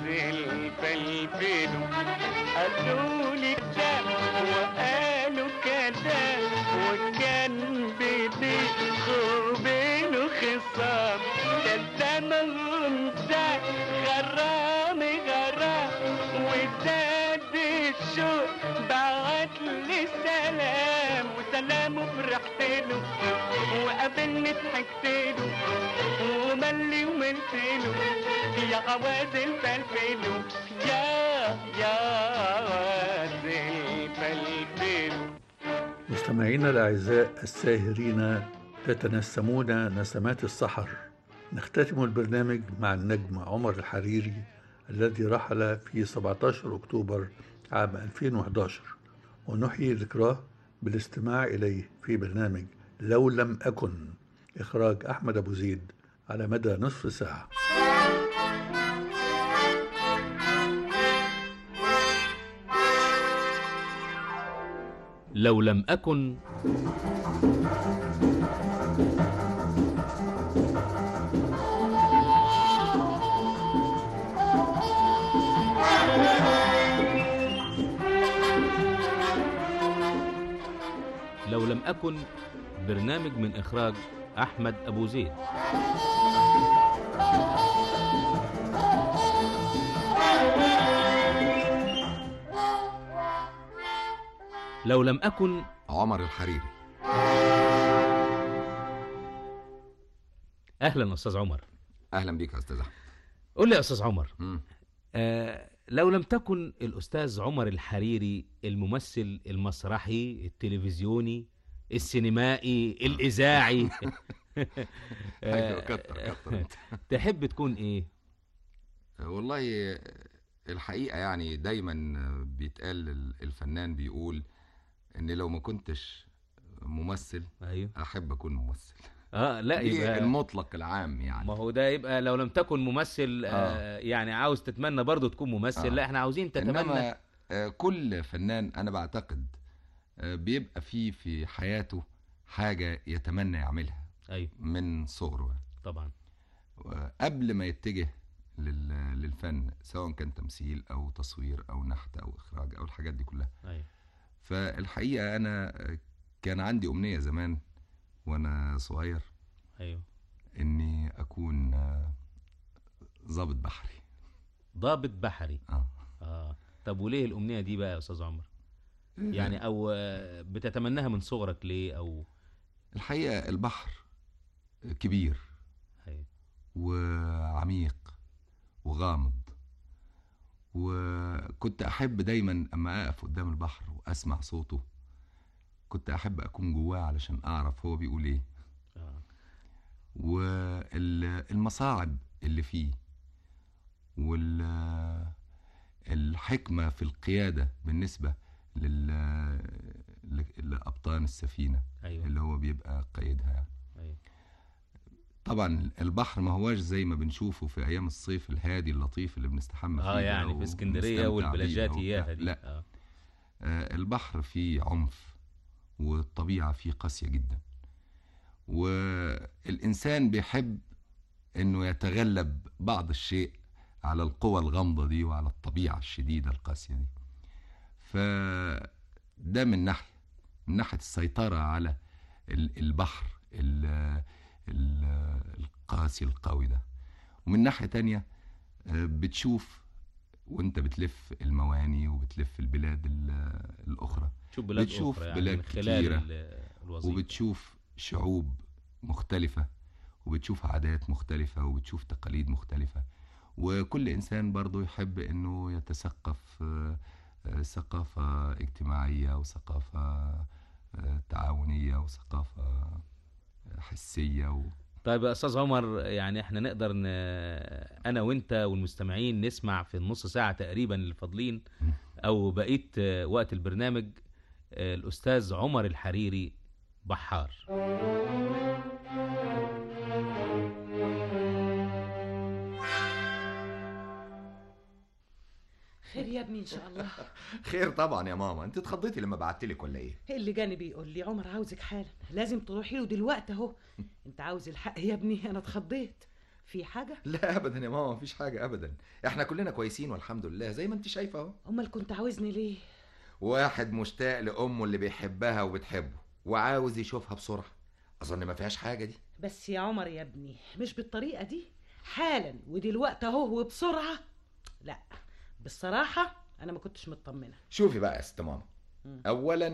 كلامه فرحت له وقابلني ضحكت له وملي وملت له يا غوازل فلفله يا غوازل فلفله. مستمعينا الأعزاء الساهرين تتنسمون نسمات السحر. نختتم البرنامج مع النجم عمر الحريري الذي رحل في 17 أكتوبر عام 2011، ونحيي ذكراه بالاستماع إليه في برنامج لو لم أكن، إخراج أحمد أبو زيد، على مدى نصف ساعة. لو لم أكن. لو لم أكن برنامج من إخراج أحمد أبو زيد. لو لم أكن عمر الحريري. أهلا أستاذ عمر. أهلا بيك يا أستاذ أحمد. قول لي يا أستاذ عمر، لو لم تكن الأستاذ عمر الحريري الممثل المسرحي التلفزيوني السينمائي الإذاعي كتر تحب تكون إيه؟ والله الحقيقة يعني دايما بيتقال الفنان بيقول إن لو ما كنتش ممثل أيوه أحب أكون ممثل. لا يبقى المطلق العام يعني. ما هو ده يبقى لو لم تكن ممثل يعني عاوز تتمنى برضو تكون ممثل. لا احنا عاوزين تتمنى. إنما كل فنان أنا بعتقد بيبقى فيه في حياته حاجة يتمنى يعملها. أيوه من صغره طبعا. قبل ما يتجه للفن، سواء كان تمثيل أو تصوير أو نحت أو إخراج أو الحاجات دي كلها. أيوه. فالحقيقة أنا كان عندي أمنية زمان وأنا صغير. أيوه. إني أكون ضابط بحري. ضابط بحري. طب وليه الأمنية دي بقى يا أستاذ عمر؟ يعني أو بتتمناها من صغرك ليه؟ أو الحقيقة البحر كبير. أيوه. وعميق وغامض، وكنت أحب دايما أما أقف قدام البحر وأسمع صوته كنت أحب أكون جواه علشان أعرف هو بيقول إيه. والمصاعب اللي فيه والحكمة في القيادة بالنسبة لأبطان السفينة. أيوة. اللي هو بيبقى قائدها يعني. أيوة. طبعا البحر ما هواش زي ما بنشوفه في أيام الصيف الهادي اللطيف اللي بنستحمى فيه يعني في اسكندرية والبلاجات إياها دي. لا. البحر فيه عنف والطبيعة فيه قاسية جدا، والإنسان بيحب إنه يتغلب بعض الشيء على القوى الغامضة دي وعلى الطبيعة الشديدة القاسية دي. فده من ناحية السيطرة على البحر القاسي القوي ده. ومن ناحية تانية بتشوف وانت بتلف المواني وبتلف البلاد الأخرى، بتشوف بلاد كتيرة وبتشوف شعوب مختلفة وبتشوف عادات مختلفة وبتشوف تقاليد مختلفة، وكل إنسان برضو يحب أنه يتثقف ثقافة اجتماعية وثقافة تعاونية وثقافة حسية طيب يا أستاذ عمر، يعني احنا نقدر أنا وانت والمستمعين نسمع في النص ساعة تقريبا اللي فاضلين أو بقية وقت البرنامج الأستاذ عمر الحريري بحار. خير يا ابني ان شاء الله. خير طبعا يا ماما. انت اتخضيتي لما بعتلك ولا ايه؟ اللي جاني بيقول لي عمر عاوزك حالا، لازم تروحي له دلوقتي اهو. انت عاوز الحق يا ابني؟ انا اتخضيت. في حاجه؟ لا ابدا يا ماما، مفيش حاجه ابدا، احنا كلنا كويسين والحمد لله زي ما انت شايفه اهو. امال كنت عاوزني ليه؟ واحد مشتاق لامه اللي بيحبها وبتحبه وعاوز يشوفها بسرعه، اظن ما فيهاش حاجه دي. بس يا عمر يا ابني مش بالطريقه دي، حالا ودلوقتي اهو وبسرعه. لا بالصراحه انا ما كنتش مطمنه. شوفي بقى يا ست ماما، اولا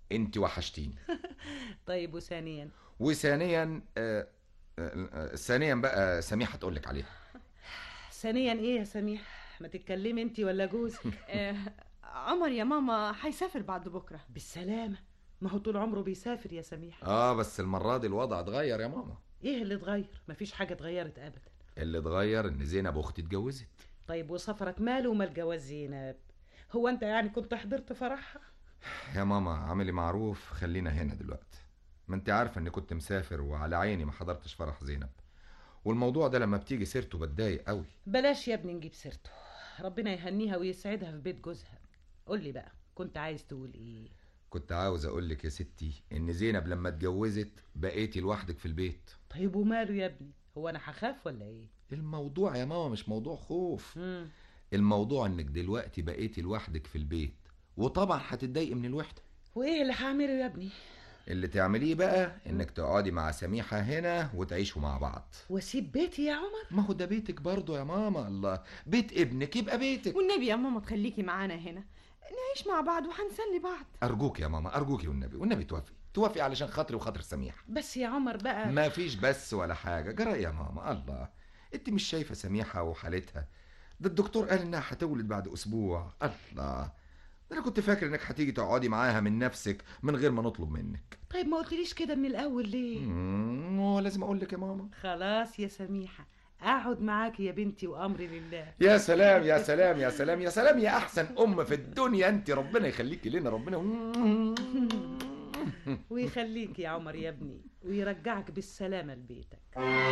انت وحشتيني. طيب وثانيا؟ وثانيا ثانيا بقى سميحه تقول لك عليها. ثانيا ايه يا سميح؟ ما تتكلمي انت ولا جوزك؟ عمر يا ماما هيسافر بعد بكره. بالسلامه. ما هو طول عمره بيسافر يا سميح. بس المره دي الوضع اتغير يا ماما. ايه اللي اتغير؟ مفيش حاجه اتغيرت ابدا. اللي اتغير ان زينب اختي اتجوزت. طيب وسفرك ماله ومال جواز زينب؟ هو انت يعني كنت حضرت فرحها؟ يا ماما اعملي معروف، خلينا هنا دلوقتي. ما انت عارفه اني كنت مسافر وعلى عيني ما حضرتش فرح زينب، والموضوع ده لما بتيجي سيرته بتضايق قوي. بلاش يا ابني نجيب سيرته، ربنا يهنيها ويسعدها في بيت جوزها. قول لي بقى، كنت عايز تقول ايه؟ كنت عاوز اقول لك يا ستي ان زينب لما اتجوزت بقيتي لوحدك في البيت. طيب وماله يا ابني؟ هو انا هخاف ولا ايه؟ الموضوع يا ماما مش موضوع خوف. الموضوع انك دلوقتي بقيتي لوحدك في البيت، وطبعا هتتضايقي من الوحده. وايه اللي هعمله يا ابني؟ اللي تعمليه بقى انك تقعدي مع سميحه هنا وتعيشوا مع بعض. واسيب بيتي يا عمر؟ ما هو ده بيتك برضه يا ماما. الله، بيت ابنك يبقى بيتك. والنبي يا ماما تخليكي معانا هنا، نعيش مع بعض وهنسلي بعض. ارجوك يا ماما، ارجوكي والنبي توافقي علشان خاطري وخاطر سميحه. بس يا عمر بقى. ما فيش بس ولا حاجه. جرى يا ماما؟ الله، انت مش شايفه سميحه وحالتها؟ ده الدكتور قال انها هتولد بعد اسبوع. الله، انا كنت فاكر انك هتيجي تقعدي معاها من نفسك من غير ما نطلب منك. طيب ما قلتليش كده من الاول ليه؟ هو لازم اقول لك يا ماما؟ خلاص يا سميحه، اقعد معاكي يا بنتي وامري لله. يا سلام يا سلام يا سلام يا سلام، يا احسن ام في الدنيا انت، ربنا يخليكي لنا. ربنا ويخليك يا عمر يا ابني، ويرجعك بالسلامه لبيتك.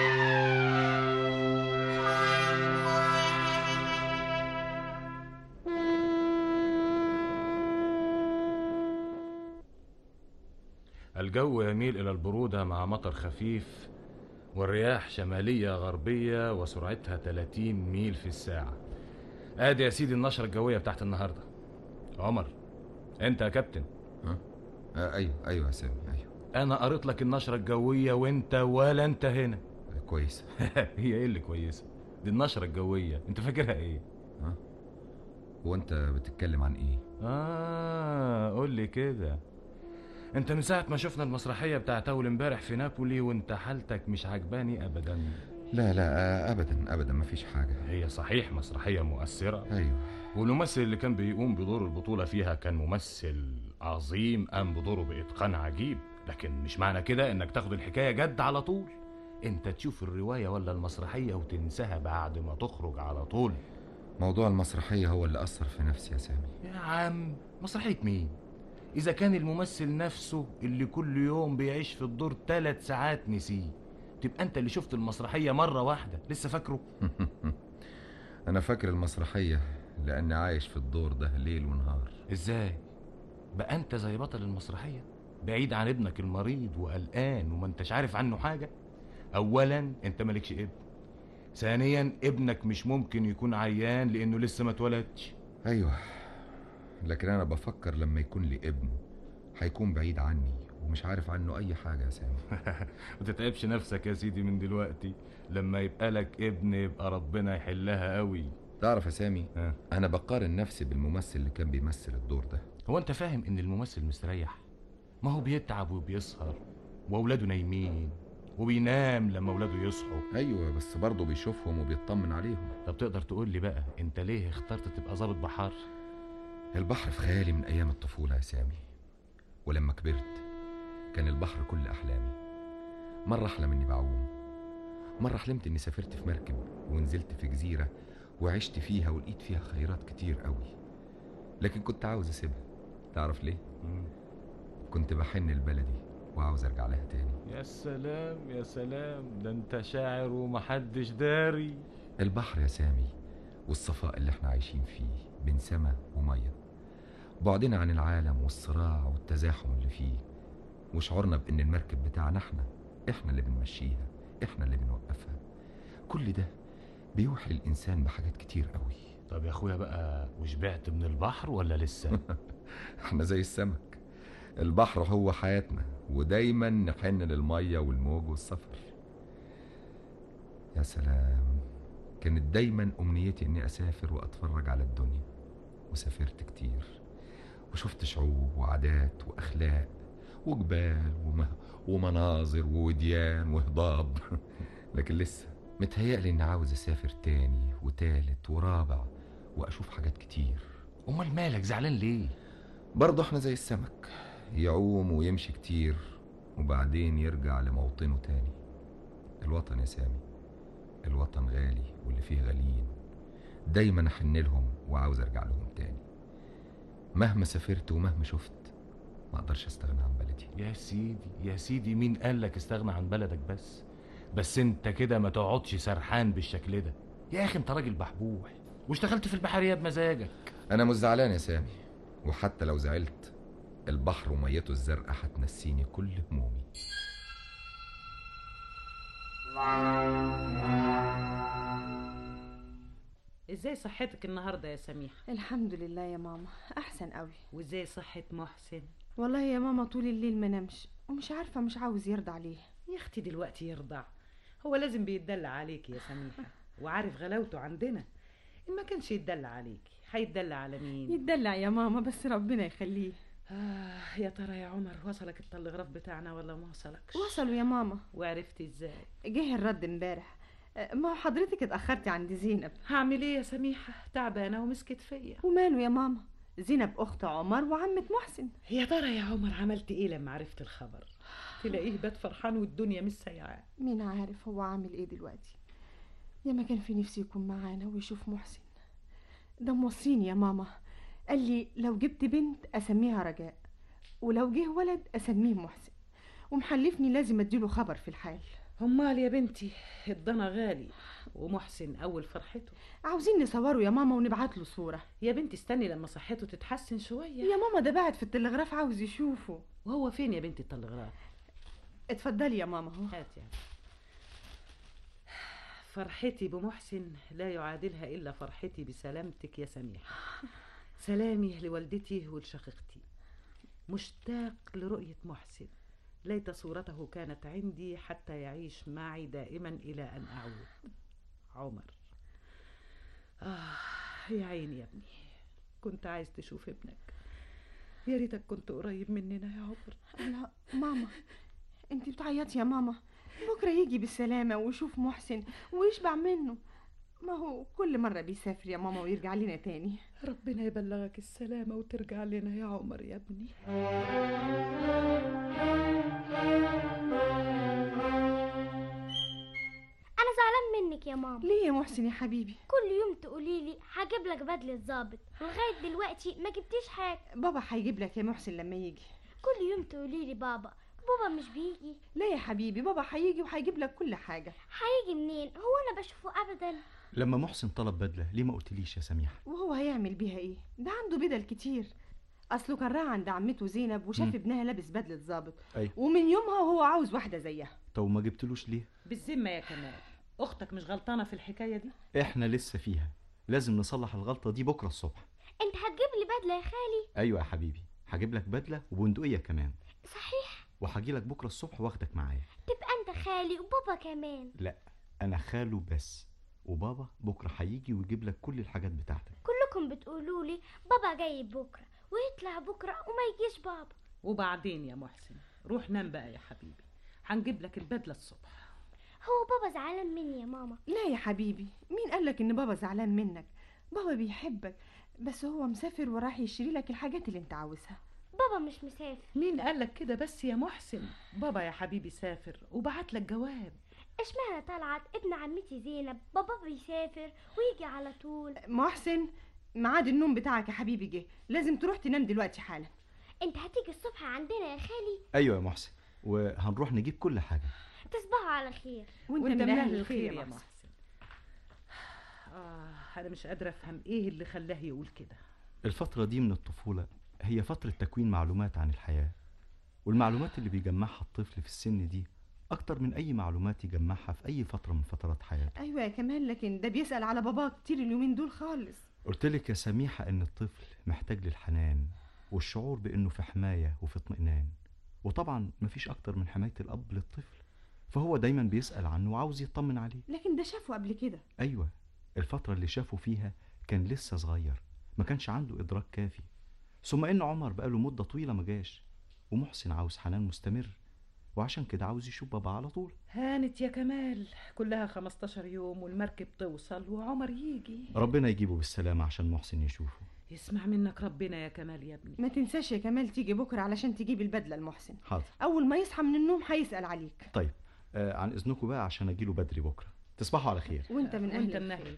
الجو يميل إلى البرودة مع مطر خفيف، والرياح شمالية غربية وسرعتها 30 ميل في الساعة. ادي يا سيدي النشرة الجوية بتاعت النهاردة. عمر، انت يا كابتن. ايوه يا سامي، ايوه. انا قريت لك النشرة الجوية وانت ولا انت هنا. كويسة. هي ايه اللي كويسة؟ دي النشرة الجوية، انت فاكرها ايه؟ وانت بتتكلم عن ايه؟ قول لي كده. انت من ساعة ما شفنا المسرحية بتاعت اول امبارح في نابولي وانت حالتك مش عجباني ابدا. لا ابدا مفيش حاجة. هي صحيح مسرحية مؤثرة. ايوه. والممثل اللي كان بيقوم بدور البطولة فيها كان ممثل عظيم، قام بدوره بإتقان عجيب، لكن مش معنى كده انك تاخد الحكاية جد على طول. انت تشوف الرواية ولا المسرحية وتنساها بعد ما تخرج على طول. موضوع المسرحية هو اللي أثر في نفسي يا سامي. يا عم، مسرحية مين؟ إذا كان الممثل نفسه اللي كل يوم بيعيش في الدور 3 ساعات نسيه، تبقى أنت اللي شفت المسرحية مرة واحدة لسه فاكره؟ أنا فاكر المسرحية لأني عايش في الدور ده ليل ونهار. إزاي؟ بقى أنت زي بطل المسرحية، بعيد عن ابنك المريض وقلقان وما أنتش عارف عنه حاجة؟ أولا أنت مالكش ابن، ثانيا ابنك مش ممكن يكون عيان لأنه لسه ما اتولدش. أيوه، لكن أنا بفكر لما يكون لي ابن هيكون بعيد عني ومش عارف عنه أي حاجة يا سامي. ما تتعبش نفسك يا سيدي من دلوقتي، لما يبقى لك ابن يبقى ربنا يحلها قوي. تعرف يا سامي، أنا بقارن نفسي بالممثل اللي كان بيمثل الدور ده. هو أنت فاهم إن الممثل مستريح؟ ما هو بيتعب وبيسهر وأولاده نايمين وبينام لما أولاده يصحوا. أيوة، بس برضه بيشوفهم وبيطمن عليهم. طب تقدر تقول لي بقى أنت ليه اخترت تبقى ضابط بحر؟ البحر في خيالي من أيام الطفولة يا سامي، ولما كبرت كان البحر كل أحلامي. مرة أحلم إني بعوم، مرة حلمت إني سافرت في مركب ونزلت في جزيرة وعشت فيها ولقيت فيها خيرات كتير قوي، لكن كنت عاوز أسيبها. تعرف ليه؟ كنت بحن لبلدي وعاوز أرجع لها تاني. يا سلام يا سلام، ده أنت شاعر ومحدش داري. البحر يا سامي والصفاء اللي احنا عايشين فيه بين سما ومية، بعدنا عن العالم والصراع والتزاحم اللي فيه، وشعورنا بان المركب بتاعنا احنا اللي بنمشيها، احنا اللي بنوقفها، كل ده بيوحي الانسان بحاجات كتير قوي. طب يا اخويا بقى، وشبعت من البحر ولا لسه؟ احنا زي السمك، البحر هو حياتنا ودايما نحن للمية والموج والسفر. يا سلام، كانت دايما امنيتي اني اسافر واتفرج على الدنيا، وسافرت كتير وشفت شعوب وعادات وأخلاق وجبال ومناظر ووديان وهضاب لكن لسه متهيألي إني عاوز أسافر تاني وتالت ورابع وأشوف حاجات كتير. امال مالك زعلان ليه؟ برضه احنا زي السمك، يعوم ويمشي كتير وبعدين يرجع لموطنه تاني. الوطن يا سامي، الوطن غالي واللي فيه غاليين، دايما أحن لهم وعاوز أرجع لهم تاني. مهما سافرت ومهما شفت ما أقدرش أستغنى عن بلدي. يا سيدي يا سيدي، مين قالك استغنى عن بلدك؟ بس انت كده ما تقعدش سرحان بالشكل ده يا اخي، انت راجل بحبوح واشتغلت في البحرية بمزاجك. أنا مش زعلان يا سامي، وحتى لو زعلت البحر وميته الزرقاء هتنسيني كل همومي. ازاي صحتك النهارده يا سميحه؟ الحمد لله يا ماما، احسن قوي. وازاي صحه محسن؟ والله يا ماما طول الليل ما نمش ومش عارفه مش عاوز يرضى عليه. يا اختي دلوقتي يرضع؟ هو لازم بيتدلع عليك يا سميحه، وعارف غلاوته عندنا. ان ما كانش يتدلع عليكي هيتدلع على مين؟ يتدلع يا ماما بس ربنا يخليه. يا ترى يا عمر وصلك التلغراف بتاعنا ولا ما وصلكش؟ وصلوا يا ماما. وعرفتي ازاي؟ جه الرد امبارح. ما حضرتك اتأخرتي عند زينب. هعمل ايه يا سميحة؟ تعبانة ومسكت فيا. وماله يا ماما، زينب اخت عمر وعمة محسن. يا ترى يا عمر عملت ايه لما عرفت الخبر؟ تلاقيه بات فرحان والدنيا مش سايعاه. مين عارف هو عامل ايه دلوقتي. يا ما كان في نفسي يكون معانا ويشوف محسن. ده موصيني يا ماما، قال لي لو جبت بنت اسميها رجاء، ولو جه ولد اسميه محسن، ومحلفني لازم اديله خبر في الحال. امال يا بنتي الضنا غالي، ومحسن اول فرحته. عاوزين نصوره يا ماما ونبعت له صورة. يا بنتي استني لما صحته تتحسن شوية. يا ماما ده بعت في التلغراف عاوز يشوفه. وهو فين يا بنتي التلغراف؟ اتفضلي يا ماما اهو. هاتي. فرحتي بمحسن لا يعادلها إلا فرحتي بسلامتك يا سميحة. سلامي لوالدتي ولشقيقتي. مشتاق لرؤية محسن، ليت صورته كانت عندي حتى يعيش معي دائما إلى أن أعود. عمر. يا عيني يا ابني، كنت عايز تشوف ابنك. يا ريتك كنت قريب مننا يا عمر. لا ماما، انتي بتعيطي يا ماما. بكرة يجي بالسلامة ويشوف محسن ويشبع منه. ما هو كل مرة بيسافر يا ماما ويرجع لنا تاني. ربنا يبلغك السلامة وترجع لنا يا عمر يا ابني. انا زعلان منك يا ماما. ليه يا محسن يا حبيبي؟ كل يوم تقولي لي هجيب لك بدله ظابط، لغايه دلوقتي ما جبتيش حاجه. بابا هيجيب لك يا محسن لما يجي. كل يوم تقولي لي بابا مش بيجي. لا يا حبيبي، بابا هيجي وهيجيب لك كل حاجه. هيجي منين؟ هو انا بشوفه ابدا. لما محسن طلب بدله ليه ما قلتليش يا سميحه؟ وهو هيعمل بيها ايه؟ ده عنده بدل كتير. اصله كان راح عند عمته زينب وشاف ابنها لابس بدله ظابط. أيوة. ومن يومها وهو عاوز واحده زيها. طب ما جبتلوش ليه؟ بالذمه يا كمال، اختك مش غلطانه في الحكايه دي؟ احنا لسه فيها، لازم نصلح الغلطه دي بكره الصبح. انت هتجيب لي بدله يا خالي؟ ايوه يا حبيبي، هجيب لك بدله وبندقيه كمان. صحيح؟ وهجي لك بكره الصبح واخدك معايا. تبقى انت خالي وبابا كمان؟ لا، انا خاله بس، وبابا بكره هيجي ويجيب لك كل الحاجات بتاعتك. كلكم بتقولوا لي بابا جاي بكره ويطلع بكره وما يجيش بابا. وبعدين يا محسن روح نام بقى يا حبيبي، هنجيب لك البدله الصبح. هو بابا زعلان مني يا ماما؟ لا يا حبيبي، مين قالك ان بابا زعلان منك؟ بابا بيحبك، بس هو مسافر وراح يشتري لك الحاجات اللي انت عاوزها. بابا مش مسافر. مين قالك كده بس يا محسن؟ بابا يا حبيبي سافر وبعت لك جواب. اشمعنى طلعت ابن عمتي زينب بابا بيسافر ويجي على طول؟ محسن ميعاد النوم بتاعك يا حبيبي جه، لازم تروح تنام دلوقتي حالا. انت هتيجي الصبح عندنا يا خالي؟ ايوه يا محسن، وهنروح نجيب كل حاجه. تصبحوا على خير. وانت من اهل الخير يا محسن. انا مش قادره افهم ايه اللي خلاه يقول كده. الفتره دي من الطفوله هي فتره تكوين معلومات عن الحياه، والمعلومات اللي بيجمعها الطفل في السن دي اكتر من اي معلومات يجمعها في اي فتره من فترات حياته. ايوه يا كمال، لكن ده بيسأل على باباه كتير اليومين دول خالص. قلتلك يا سميحه ان الطفل محتاج للحنان والشعور بانه في حمايه وفي اطمئنان، وطبعا مفيش اكتر من حمايه الاب للطفل، فهو دايما بيسأل عنه وعاوز يطمن عليه. لكن ده شافه قبل كده. ايوه، الفتره اللي شافه فيها كان لسه صغير، ما كانش عنده ادراك كافي، ثم ان عمر بقاله مده طويله ما جاش، ومحسن عاوز حنان مستمر، وعشان كده عاوز يشوف بابا على طول. هانت يا كمال، كلها 15 يوم والمركب توصل وعمر يجي. ربنا يجيبه بالسلامه عشان محسن يشوفه. يسمع منك ربنا يا كمال يا ابني. ما تنساش يا كمال تيجي بكره علشان تجيب البدله لمحسن. حاضر. اول ما يصحى من النوم هيسال عليك. طيب عن اذنكم بقى عشان اجيله بدري بكره. تصبحوا على خير. وانت من اهل النهي.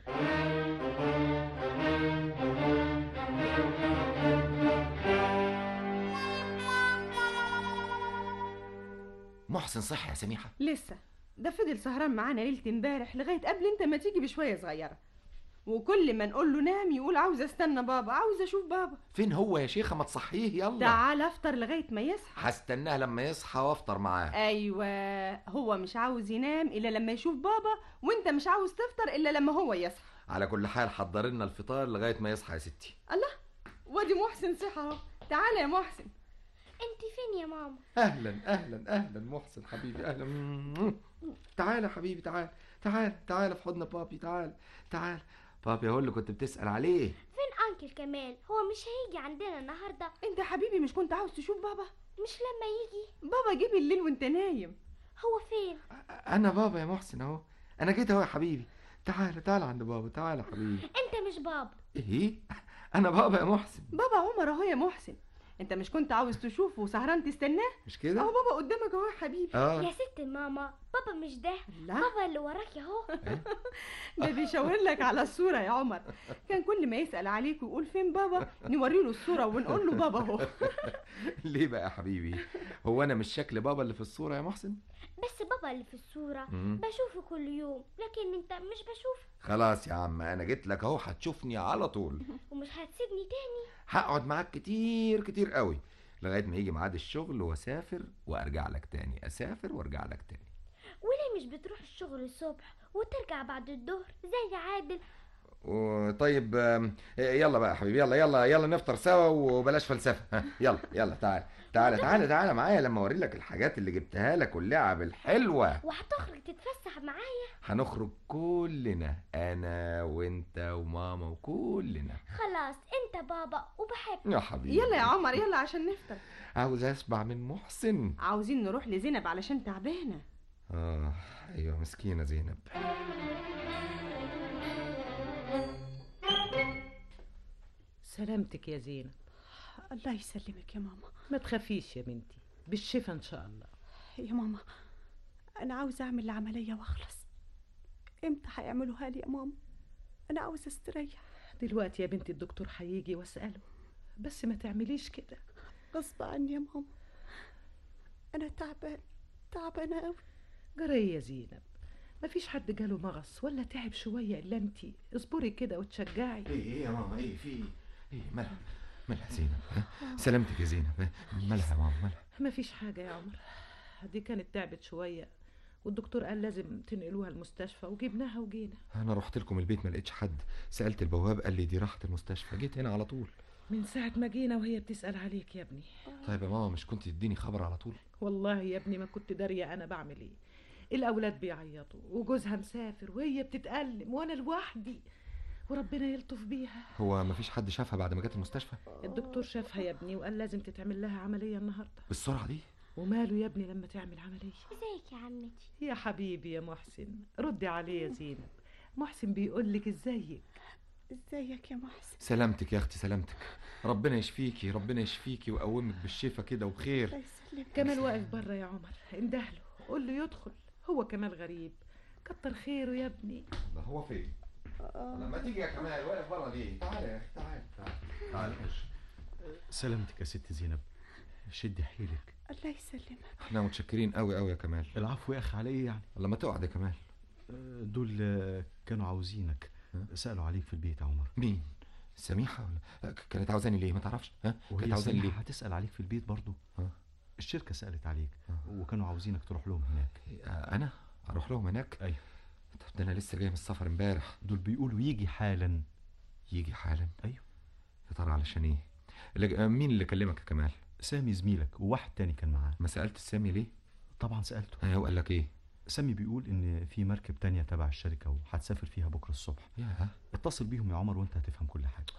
محسن صح يا سميحة؟ لسه، ده فضل سهران معانا ليله امبارح لغايه قبل انت ما تيجي بشويه صغيره، وكل ما نقول له نام يقول عاوز استنى بابا، عاوز اشوف بابا. فين هو يا شيخة؟ ما تصحيه يلا. تعال افطر لغايه ما يصحى. هستناه لما يصحى وافطر معاه. ايوه، هو مش عاوز ينام الا لما يشوف بابا، وانت مش عاوز تفطر الا لما هو يصحى. على كل حال حضر لنا الفطار لغايه ما يصحى يا ستي. الله، وادي محسن صحى اهو. تعال يا محسن. انت فين يا ماما؟ اهلا اهلا اهلا محسن حبيبي، اهلا. تعال يا حبيبي، تعال تعال تعال في حضن بابي، تعال تعال. بابي هو اللي كنت بتسأل عليه. فين انكل كمال؟ هو مش هيجي عندنا النهارده؟ انت حبيبي مش كنت عاوز تشوف بابا؟ مش لما يجي؟ بابا جه بالليل وانت نايم. هو فين؟ انا بابا يا محسن اهو، انا جيت اهو يا حبيبي. تعال تعال عند بابا، تعال يا حبيبي. انت مش بابا. ايه؟ انا بابا يا محسن. بابا عمر اهو يا محسن. انت مش كنت عاوز تشوفه وسهران تستناه؟ مش كده؟ اهو بابا قدامك اهو يا حبيبي. يا ست ماما، بابا مش ده. لا. بابا اللي وراك اهو. ده بيشاور لك على الصوره يا عمر. كان كل ما يسأل عليك ويقول فين بابا نوري له الصوره ونقول له بابا اهو. ليه بقى يا حبيبي؟ هو انا مش شكل بابا اللي في الصوره يا محسن؟ بس بابا اللي في الصورة بشوفه كل يوم، لكن انت مش بشوفه. خلاص يا عم، انا جيت لك اهو، هتشوفني على طول. ومش هتسيبني تاني؟ هقعد معاك كتير كتير قوي لغايه ما يجي ميعاد الشغل واسافر وارجع لك تاني، اسافر وارجع لك تاني. وليه مش بتروح الشغل الصبح وترجع بعد الظهر زي عادل؟ طيب يلا بقى يا حبيبي، يلا يلا يلا نفطر سوا وبلاش فلسفه. ها يلا يلا تعال تعال تعال تعال معايا لما اوري لك الحاجات اللي جبتها لك واللعب الحلوه. وهتخرج تتفسح معايا؟ هنخرج كلنا، انا وانت وماما وكلنا. خلاص انت بابا وبحبك يا حبيبي. يلا يا عمر يلا عشان نفطر. عاوز اسمع من محسن. عاوزين نروح لزينب علشان تعبانه. ايوه مسكينه زينب. سلامتك يا زينب. الله يسلمك يا ماما. ما تخافيش يا بنتي، بالشفا ان شاء الله. يا ماما انا عاوزه اعمل العمليه واخلص. امتى هيعملوها لي يا ماما؟ انا عاوزه استريح. دلوقتي يا بنتي الدكتور هيجي واساله، بس ما تعمليش كده. غصب عني يا ماما، انا تعبانه قوي. جري يا زينب، مفيش حد جاله مغص ولا تعب شويه الا انتي. اصبري كده وتشجعي. ايه يا ماما؟ ايه في ايه؟ مالها زينب؟ سلامتك يا زينب؟ مالها يا ماما؟ مالها؟ مفيش حاجه يا عمر، دي كانت تعبت شويه والدكتور قال لازم تنقلوها المستشفى وجبناها وجينا. انا رحت لكم البيت ما لقيتش حد، سالت البواب قال لي دي راحت المستشفى، جيت هنا على طول. من ساعه ما جينا وهي بتسال عليك يا ابني. طيب يا ماما مش كنت تديني خبر على طول؟ والله يا ابني ما كنت داريه انا بعمل ايه. الاولاد بيعيطوا وجوزها مسافر وهي بتتألم وانا لوحدي، وربنا يلطف بيها. هو مفيش حد شافها بعد ما جت المستشفى؟ الدكتور شافها يا ابني وقال لازم تتعمل لها عمليه النهارده. بالسرعه دي؟ وماله يا ابني لما تعمل عمليه. ازيك يا عمتي؟ يا حبيبي يا محسن، ردي عليه يا زينب. محسن بيقول لك ازيك. ازيك يا محسن؟ سلامتك يا اختي، سلامتك. ربنا يشفيكي، ربنا يشفيكي ويقومك بالشفا كده وبخير. كمال واقف بره يا عمر، اندهله قول له يدخل. هو كمال غريب، كتر خيره يا ابني. ده هو فين؟ لما تيجي يا كمال واقف بره ليه؟ تعالى يا اخي، تعالى تعالى خش. سلامتك يا ست زينب، شدي حيلك. الله يسلمك. احنا متشكرين قوي قوي يا كمال. العفو يا اخي، على ايه يعني؟ لما تقعد يا كمال. دول كانوا عاوزينك، سألوا عليك في البيت يا عمر. مين؟ سميحة ولا كانت عاوزاني ليه؟ ما تعرفش؟ كانت عاوزاني ليه؟ هتسأل عليك في البيت برضو. الشركة سألت عليك وكانوا عاوزينك تروح لهم هناك. انا اروح لهم هناك؟ ايوه. طب ده انا لسه جاي من السفر امبارح. دول بيقولوا يجي حالا. يجي حالا؟ ايوه. يا ترى علشان ايه؟ مين اللي كلمك يا كمال؟ سامي زميلك وواحد تاني كان معاه. ما سألت سامي ليه؟ طبعا سألته. ايوه. وقال لك ايه؟ سامي بيقول ان في مركب تانية تبع الشركة وهتسافر فيها بكرة الصبح. ياه. اتصل بيهم يا عمر وانت هتفهم كل حاجة.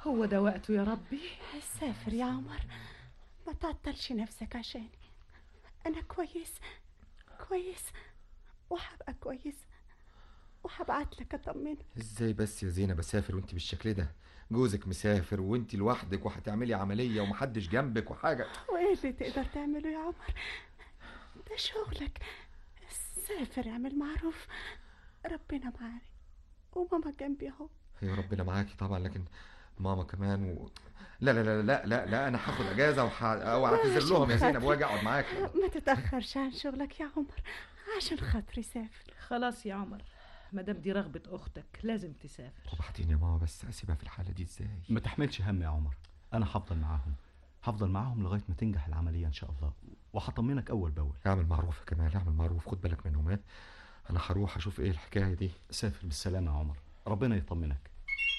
هو ده وقته يا ربي. سافر يا عمر، ما تعطلش نفسك عشاني. أنا كويس كويس وهبقى كويس وهبعت لك أطمنك. ازاي بس يا زينب اسافر وانت بالشكل ده؟ جوزك مسافر وانت لوحدك وهتعملي عملية ومحدش جنبك وحاجة. وإيه اللي تقدر تعمله يا عمر؟ ده شغلك. سافر اعمل معروف. ربنا معاك وماما جنبي اهو. يا ربنا معاكي طبعا، لكن ماما كمان لا لا لا لا لا, لا انا هاخد اجازة واعتذر لهم يا زينب واجي اقعد معاكي. ما تتأخرش عن شغلك يا عمر عشان خاطري سافر. خلاص يا عمر، مادام دي رغبة أختك لازم تسافر. وبعدين يا ماما بس اسيبها في الحالة دي ازاي؟ ما تحملش هم يا عمر، انا هفضل معاهم لغايه ما تنجح العمليه ان شاء الله، وهطمنك اول باول. اعمل معروف يا كمال، اعمل معروف، خد بالك منهم. انا هروح اشوف ايه الحكايه دي. سافر بالسلامه يا عمر، ربنا يطمنك.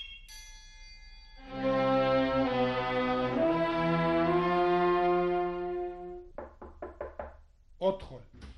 ادخل.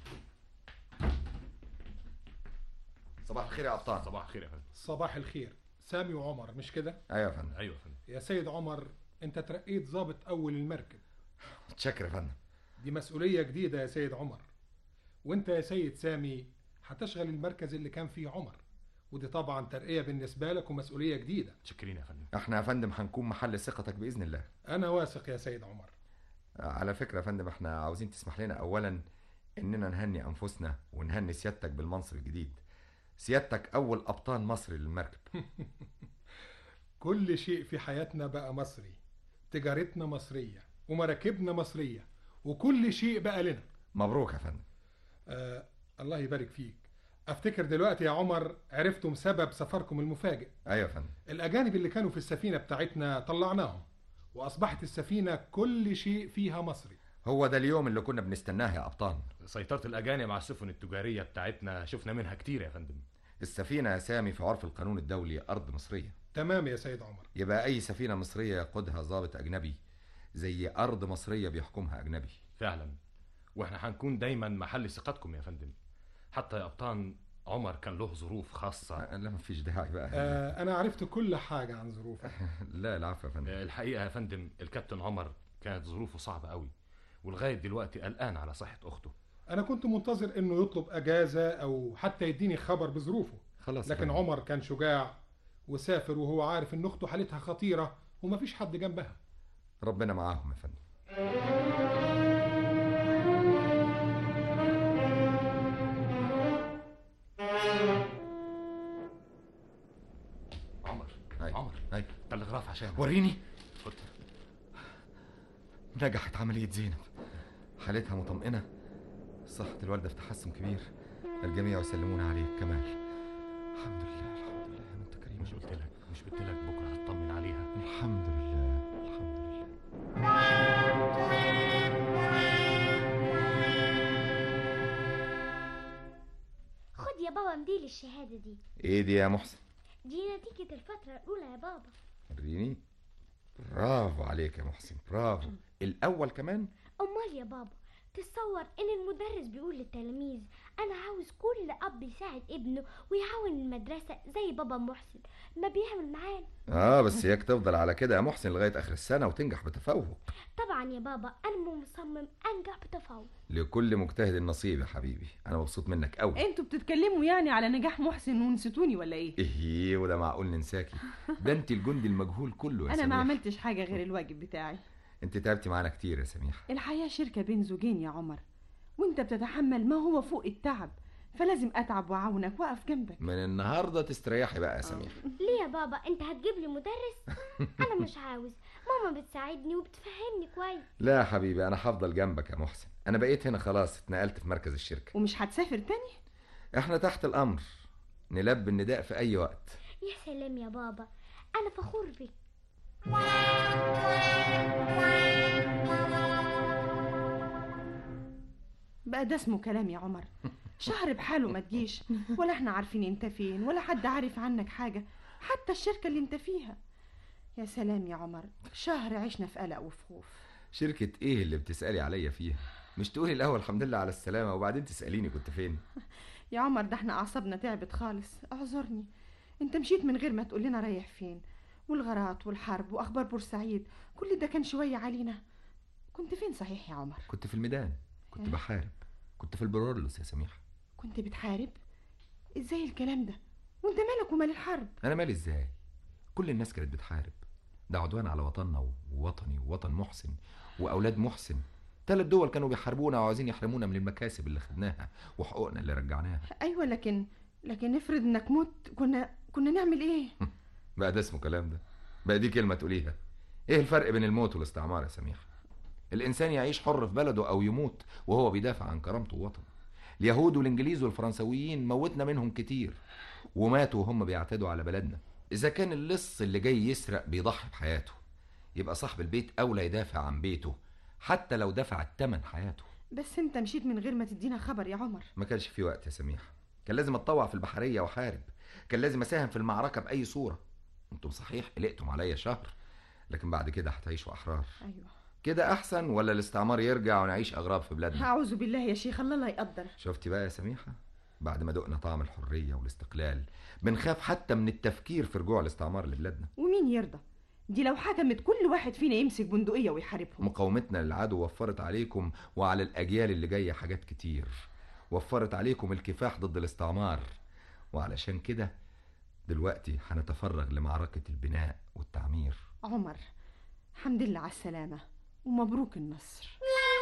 صباح الخير يا قبطان. صباح الخير يا فندم. صباح الخير. سامي وعمر مش كده؟ ايوه يا فندم. ايوه يا فندم. يا سيد عمر، انت ترقيت ضابط اول المركب. متشكر يا فندم. دي مسؤولية جديدة يا سيد عمر. وانت يا سيد سامي هتشغل المركز اللي كان فيه عمر، ودي طبعا ترقية بالنسبة لك ومسؤولية جديدة. متشكرين يا فندم. احنا يا فندم هنكون محل ثقتك باذن الله. انا واثق يا سيد عمر. على فكرة يا فندم، احنا عاوزين تسمح لنا اولا اننا نهني انفسنا ونهني سيادتك بالمنصب الجديد. سيادتك اول ابطال مصر للمركب. كل شيء في حياتنا بقى مصري، تجارتنا مصرية ومراكبنا مصرية وكل شيء بقى لنا. مبروك يا فندم. الله يبارك فيك. افتكر دلوقتي يا عمر عرفتم سبب سفركم المفاجئ. ايوه يا فندم. الاجانب اللي كانوا في السفينة بتاعتنا طلعناهم، واصبحت السفينة كل شيء فيها مصري. هو ده اليوم اللي كنا بنستناه يا ابطال. سيطرة الاجانب على السفن التجارية بتاعتنا شفنا منها كتير يا فندم. السفينة يا سامي في عرف القانون الدولي ارض مصرية. تمام يا سيد عمر. يبقى اي سفينة مصرية يقودها ضابط اجنبي زي ارض مصرية بيحكمها اجنبي. فعلا، واحنا هنكون دايما محل ثقتكم يا فندم. حتى يا ابطال عمر كان له ظروف خاصة. لا مفيش داعي بقى. انا عرفت كل حاجة عن ظروفه. لا العفو يا فندم. الحقيقة يا فندم الكابتن عمر كانت ظروفه صعبة قوي، ولغاية دلوقتي قلقان على صحة اخته. انا كنت منتظر انه يطلب اجازة او حتى يديني خبر بظروفه. خلاص. لكن عمر كان شجاع وسافر وهو عارف ان اخته حالتها خطيرة ومفيش حد جنبها. ربنا معاهم يا فندم. عمر تلغراف عشان وريني. خد. نجحت عملية زينب، حالتها مطمئنة، صحة الوالدة في تحسن كبير، الجميع يسلمون عليك كمال. الحمد لله الحمد لله يا انت كريم. مش قلت لك بكرة هتطمن عليها؟ الحمد لله الحمد لله. خد يا بابا مديل الشهادة دي. ايه دي يا محسن؟ دي نتيجة الفترة الأولى يا بابا. وريني. برافو عليك يا محسن، برافو. الأول كمان؟ أمال يا بابا، تتصور إن المدرس بيقول للتلاميذ أنا عاوز كل أب يساعد ابنه ويعاون المدرسة زي بابا محسن ما بيعمل معانا. بس اياك تفضل على كده يا محسن لغاية آخر السنة وتنجح بتفوق. طبعا يا بابا، أنا مصمم أنجح بتفوق. لكل مجتهد نصيب يا حبيبي، أنا مبسوط منك أوي. انتوا بتتكلموا يعني على نجاح محسن ونسيتوني ولا ايه؟ ايه وده معقول ننساكي؟ ده انت الجندي المجهول كله يا انا سميح. ما عملتش حاجة غير الواجب بتاعي. انت تعبتي معانا كتير يا سميح. الحياة شركة بين زوجين يا عمر، وانت بتتحمل ما هو فوق التعب، فلازم اتعب واعاونك واقف جنبك. من النهارده تستريحي بقى يا سميح. ليه يا بابا؟ انت هتجيب لي مدرس؟ انا مش عاوز، ماما بتساعدني وبتفهمني كويس. لا يا حبيبي، انا هفضل جنبك يا محسن. انا بقيت هنا خلاص، اتنقلت في مركز الشركة. ومش هتسافر تاني؟ احنا تحت الامر، نلبي النداء في اي وقت. يا سلام يا بابا، انا فخور بك. بقى ده اسمه كلام يا عمر؟ شهر بحاله ما تجيش، ولا احنا عارفين انت فين، ولا حد عارف عنك حاجة، حتى الشركة اللي انت فيها. يا سلام يا عمر، شهر عشنا في قلق وفي خوف. شركة ايه اللي بتسألي عليا فيها؟ مش تقولي الاول الحمد لله على السلامة وبعدين تسأليني كنت فين؟ يا عمر ده احنا اعصابنا تعبت خالص، اعذرني. انت مشيت من غير ما تقول لنا رايح فين، والغارات والحرب واخبار بورسعيد، كل ده كان شويه علينا. كنت فين صحيح يا عمر؟ كنت في الميدان، كنت بحارب، كنت في البرولوس يا سميحة. كنت بتحارب؟ ازاي الكلام ده؟ وانت مالك ومال الحرب؟ انا مالي ازاي؟ كل الناس كانت بتحارب، ده عدوان على وطننا ووطني ووطن محسن واولاد محسن. 3 دول كانوا بيحاربونا وعاوزين يحرمونا من المكاسب اللي خدناها وحقوقنا اللي رجعناها. ايوه، لكن افرض انك مت، كنا نعمل ايه؟ بقى ده اسمه كلام ده؟ بقى دي كلمة تقوليها؟ ايه الفرق بين الموت والاستعمار يا سميحة؟ الانسان يعيش حر في بلده او يموت وهو بيدافع عن كرامته ووطنه. اليهود والانجليز والفرنسويين موتنا منهم كتير وماتوا وهم بيعتدوا على بلدنا. اذا كان اللص اللي جاي يسرق بيضحي بحياته، يبقى صاحب البيت اولى يدافع عن بيته حتى لو دفع الثمن حياته. بس انت مشيت من غير ما تدينا خبر يا عمر. ما كانش في وقت يا سميحة، كان لازم اتطوع في البحرية واحارب، كان لازم اساهم في المعركة باي صورة. انتم صحيح قلقتم عليا شهر، لكن بعد كده هتعيشوا احرار. ايوه كده احسن ولا الاستعمار يرجع ونعيش اغراب في بلادنا؟ اعوذ بالله يا شيخ، الله لا يقدر. شفتي بقى يا سميحة، بعد ما دقنا طعم الحرية والاستقلال بنخاف حتى من التفكير في رجوع الاستعمار لبلادنا. ومين يرضى؟ دي لو حكمت كل واحد فينا يمسك بندقية ويحاربهم. مقاومتنا للعدو وفرت عليكم وعلى الأجيال اللي جاية حاجات كتير، وفرت عليكم الكفاح ضد الاستعمار. وعلشان كده دلوقتي هنتفرغ لمعركة البناء والتعمير. عمر، الحمد لله على السلامة ومبروك النصر.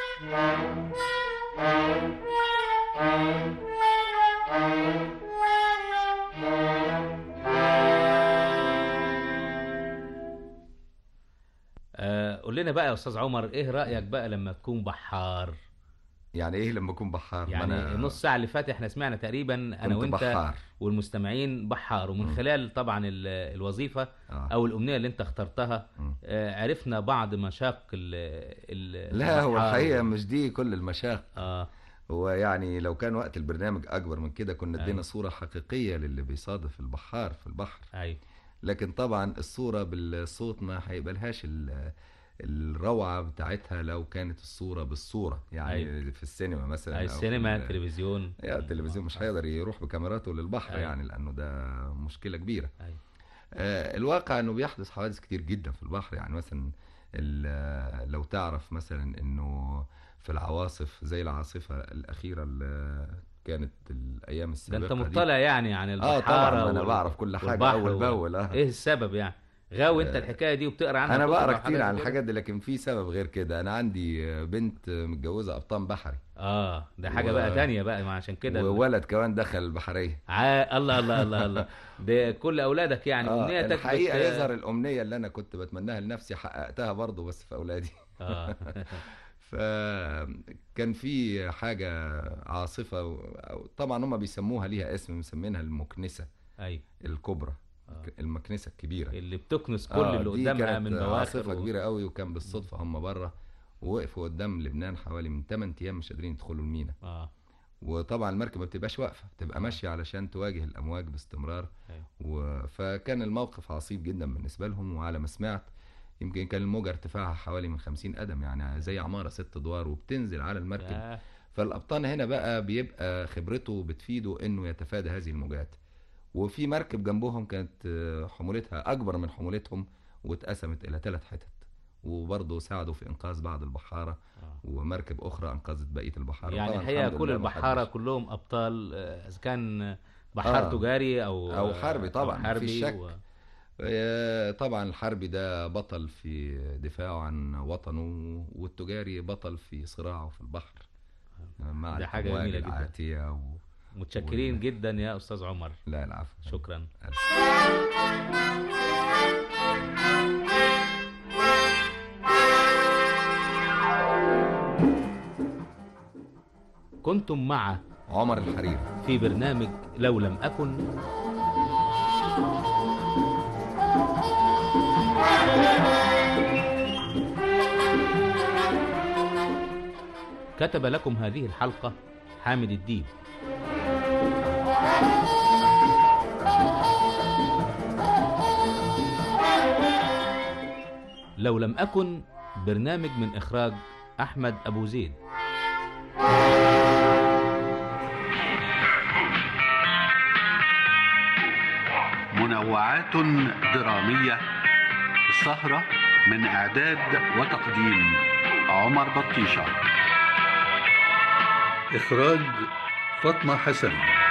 قول لنا بقى يا استاذ عمر، ايه رايك بقى لما تكون بحار؟ يعني ايه لما اكون بحار؟ يعني النص ساعه اللي فاتت احنا سمعنا تقريبا انا وانت بحار. والمستمعين بحار، ومن خلال طبعا الوظيفه او الامنيه اللي انت اخترتها عرفنا بعض مشاق لا هو الحقيقه مش دي كل المشاق. هو يعني لو كان وقت البرنامج اكبر من كده كنا ادينا صوره حقيقيه للي بيصادف البحار في البحر. ايوه، لكن طبعا الصوره بالصوت ما هيبقى لهاش الروعه بتاعتها لو كانت الصوره بالصوره. يعني أيوة. في السينما مثلا أو السينما التلفزيون، التلفزيون مش هيقدر يروح بكاميراته للبحر. أيوة. يعني لانه ده مشكله كبيره. أيوة. الواقع انه بيحدث حوادث كتير جدا في البحر. يعني مثلا لو تعرف مثلا انه في العواصف زي العاصفه الاخيره اللي كانت الايام السابقه ده انت مطلع يعني عن البحاره. طبعا انا بعرف كل حاجه اول باول. ايه السبب يعني؟ غاوي انت الحكايه دي وبتقرا عنها؟ انا بقرا كتير عن الحاجات دي، لكن في سبب غير كده. انا عندي بنت متجوزه قبطان بحري. ده حاجه بقى تانية بقى، ما عشان كده وولد كمان دخل البحريه. الله الله الله الله. ده كل اولادك يعني امنيتك. الحقيقه يظهر الامنيه اللي انا كنت بتمناها لنفسي حققتها برضه بس في اولادي. فكان في حاجه عاصفه، طبعا هم بيسموها ليها اسم، مسمينها المكنسه. ايوه، الكبرى. المكنسه الكبيره اللي بتكنس كل اللي قدامها من بواخر. عاصفه كبيره قوي، وكان بالصدفه هم بره ووقفوا قدام لبنان حوالي من 8 ايام مش قادرين يدخلوا المينا. وطبعا المركب ما بتبقاش واقفه، بتبقى ماشيه علشان تواجه الامواج باستمرار. فكان الموقف عصيب جدا بالنسبه لهم. وعلى ما سمعت يمكن كان الموجه ارتفاعها حوالي من 50 قدم، يعني زي عماره 6 ادوار وبتنزل على المركب. فالقبطان هنا بقى بيبقى خبرته بتفيده انه يتفادى هذه الموجات. وفي مركب جنبهم كانت حمولتها اكبر من حمولتهم واتقسمت الى 3 حتت، وبرضه ساعدوا في انقاذ بعض البحاره. ومركب اخرى انقذت بقيه البحاره. يعني الحقيقه كل البحاره كلهم ابطال، اذا كان بحار تجاري او حربي. طبعا أو حربي مفيش شك. طبعا الحربي ده بطل في دفاعه عن وطنه، والتجاري بطل في صراعه في البحر مع ده حاجه جميله جدا. متشكرين جدا يا استاذ عمر. لا العفو، شكرا. كنتم مع عمر الحريري في برنامج لو لم أكن. كتب لكم هذه الحلقة حامد الدين. لو لم أكن برنامج من إخراج أحمد أبو زيد. منوعات درامية السهرة من إعداد وتقديم عمر بطيشة. إخراج فاطمة حسن.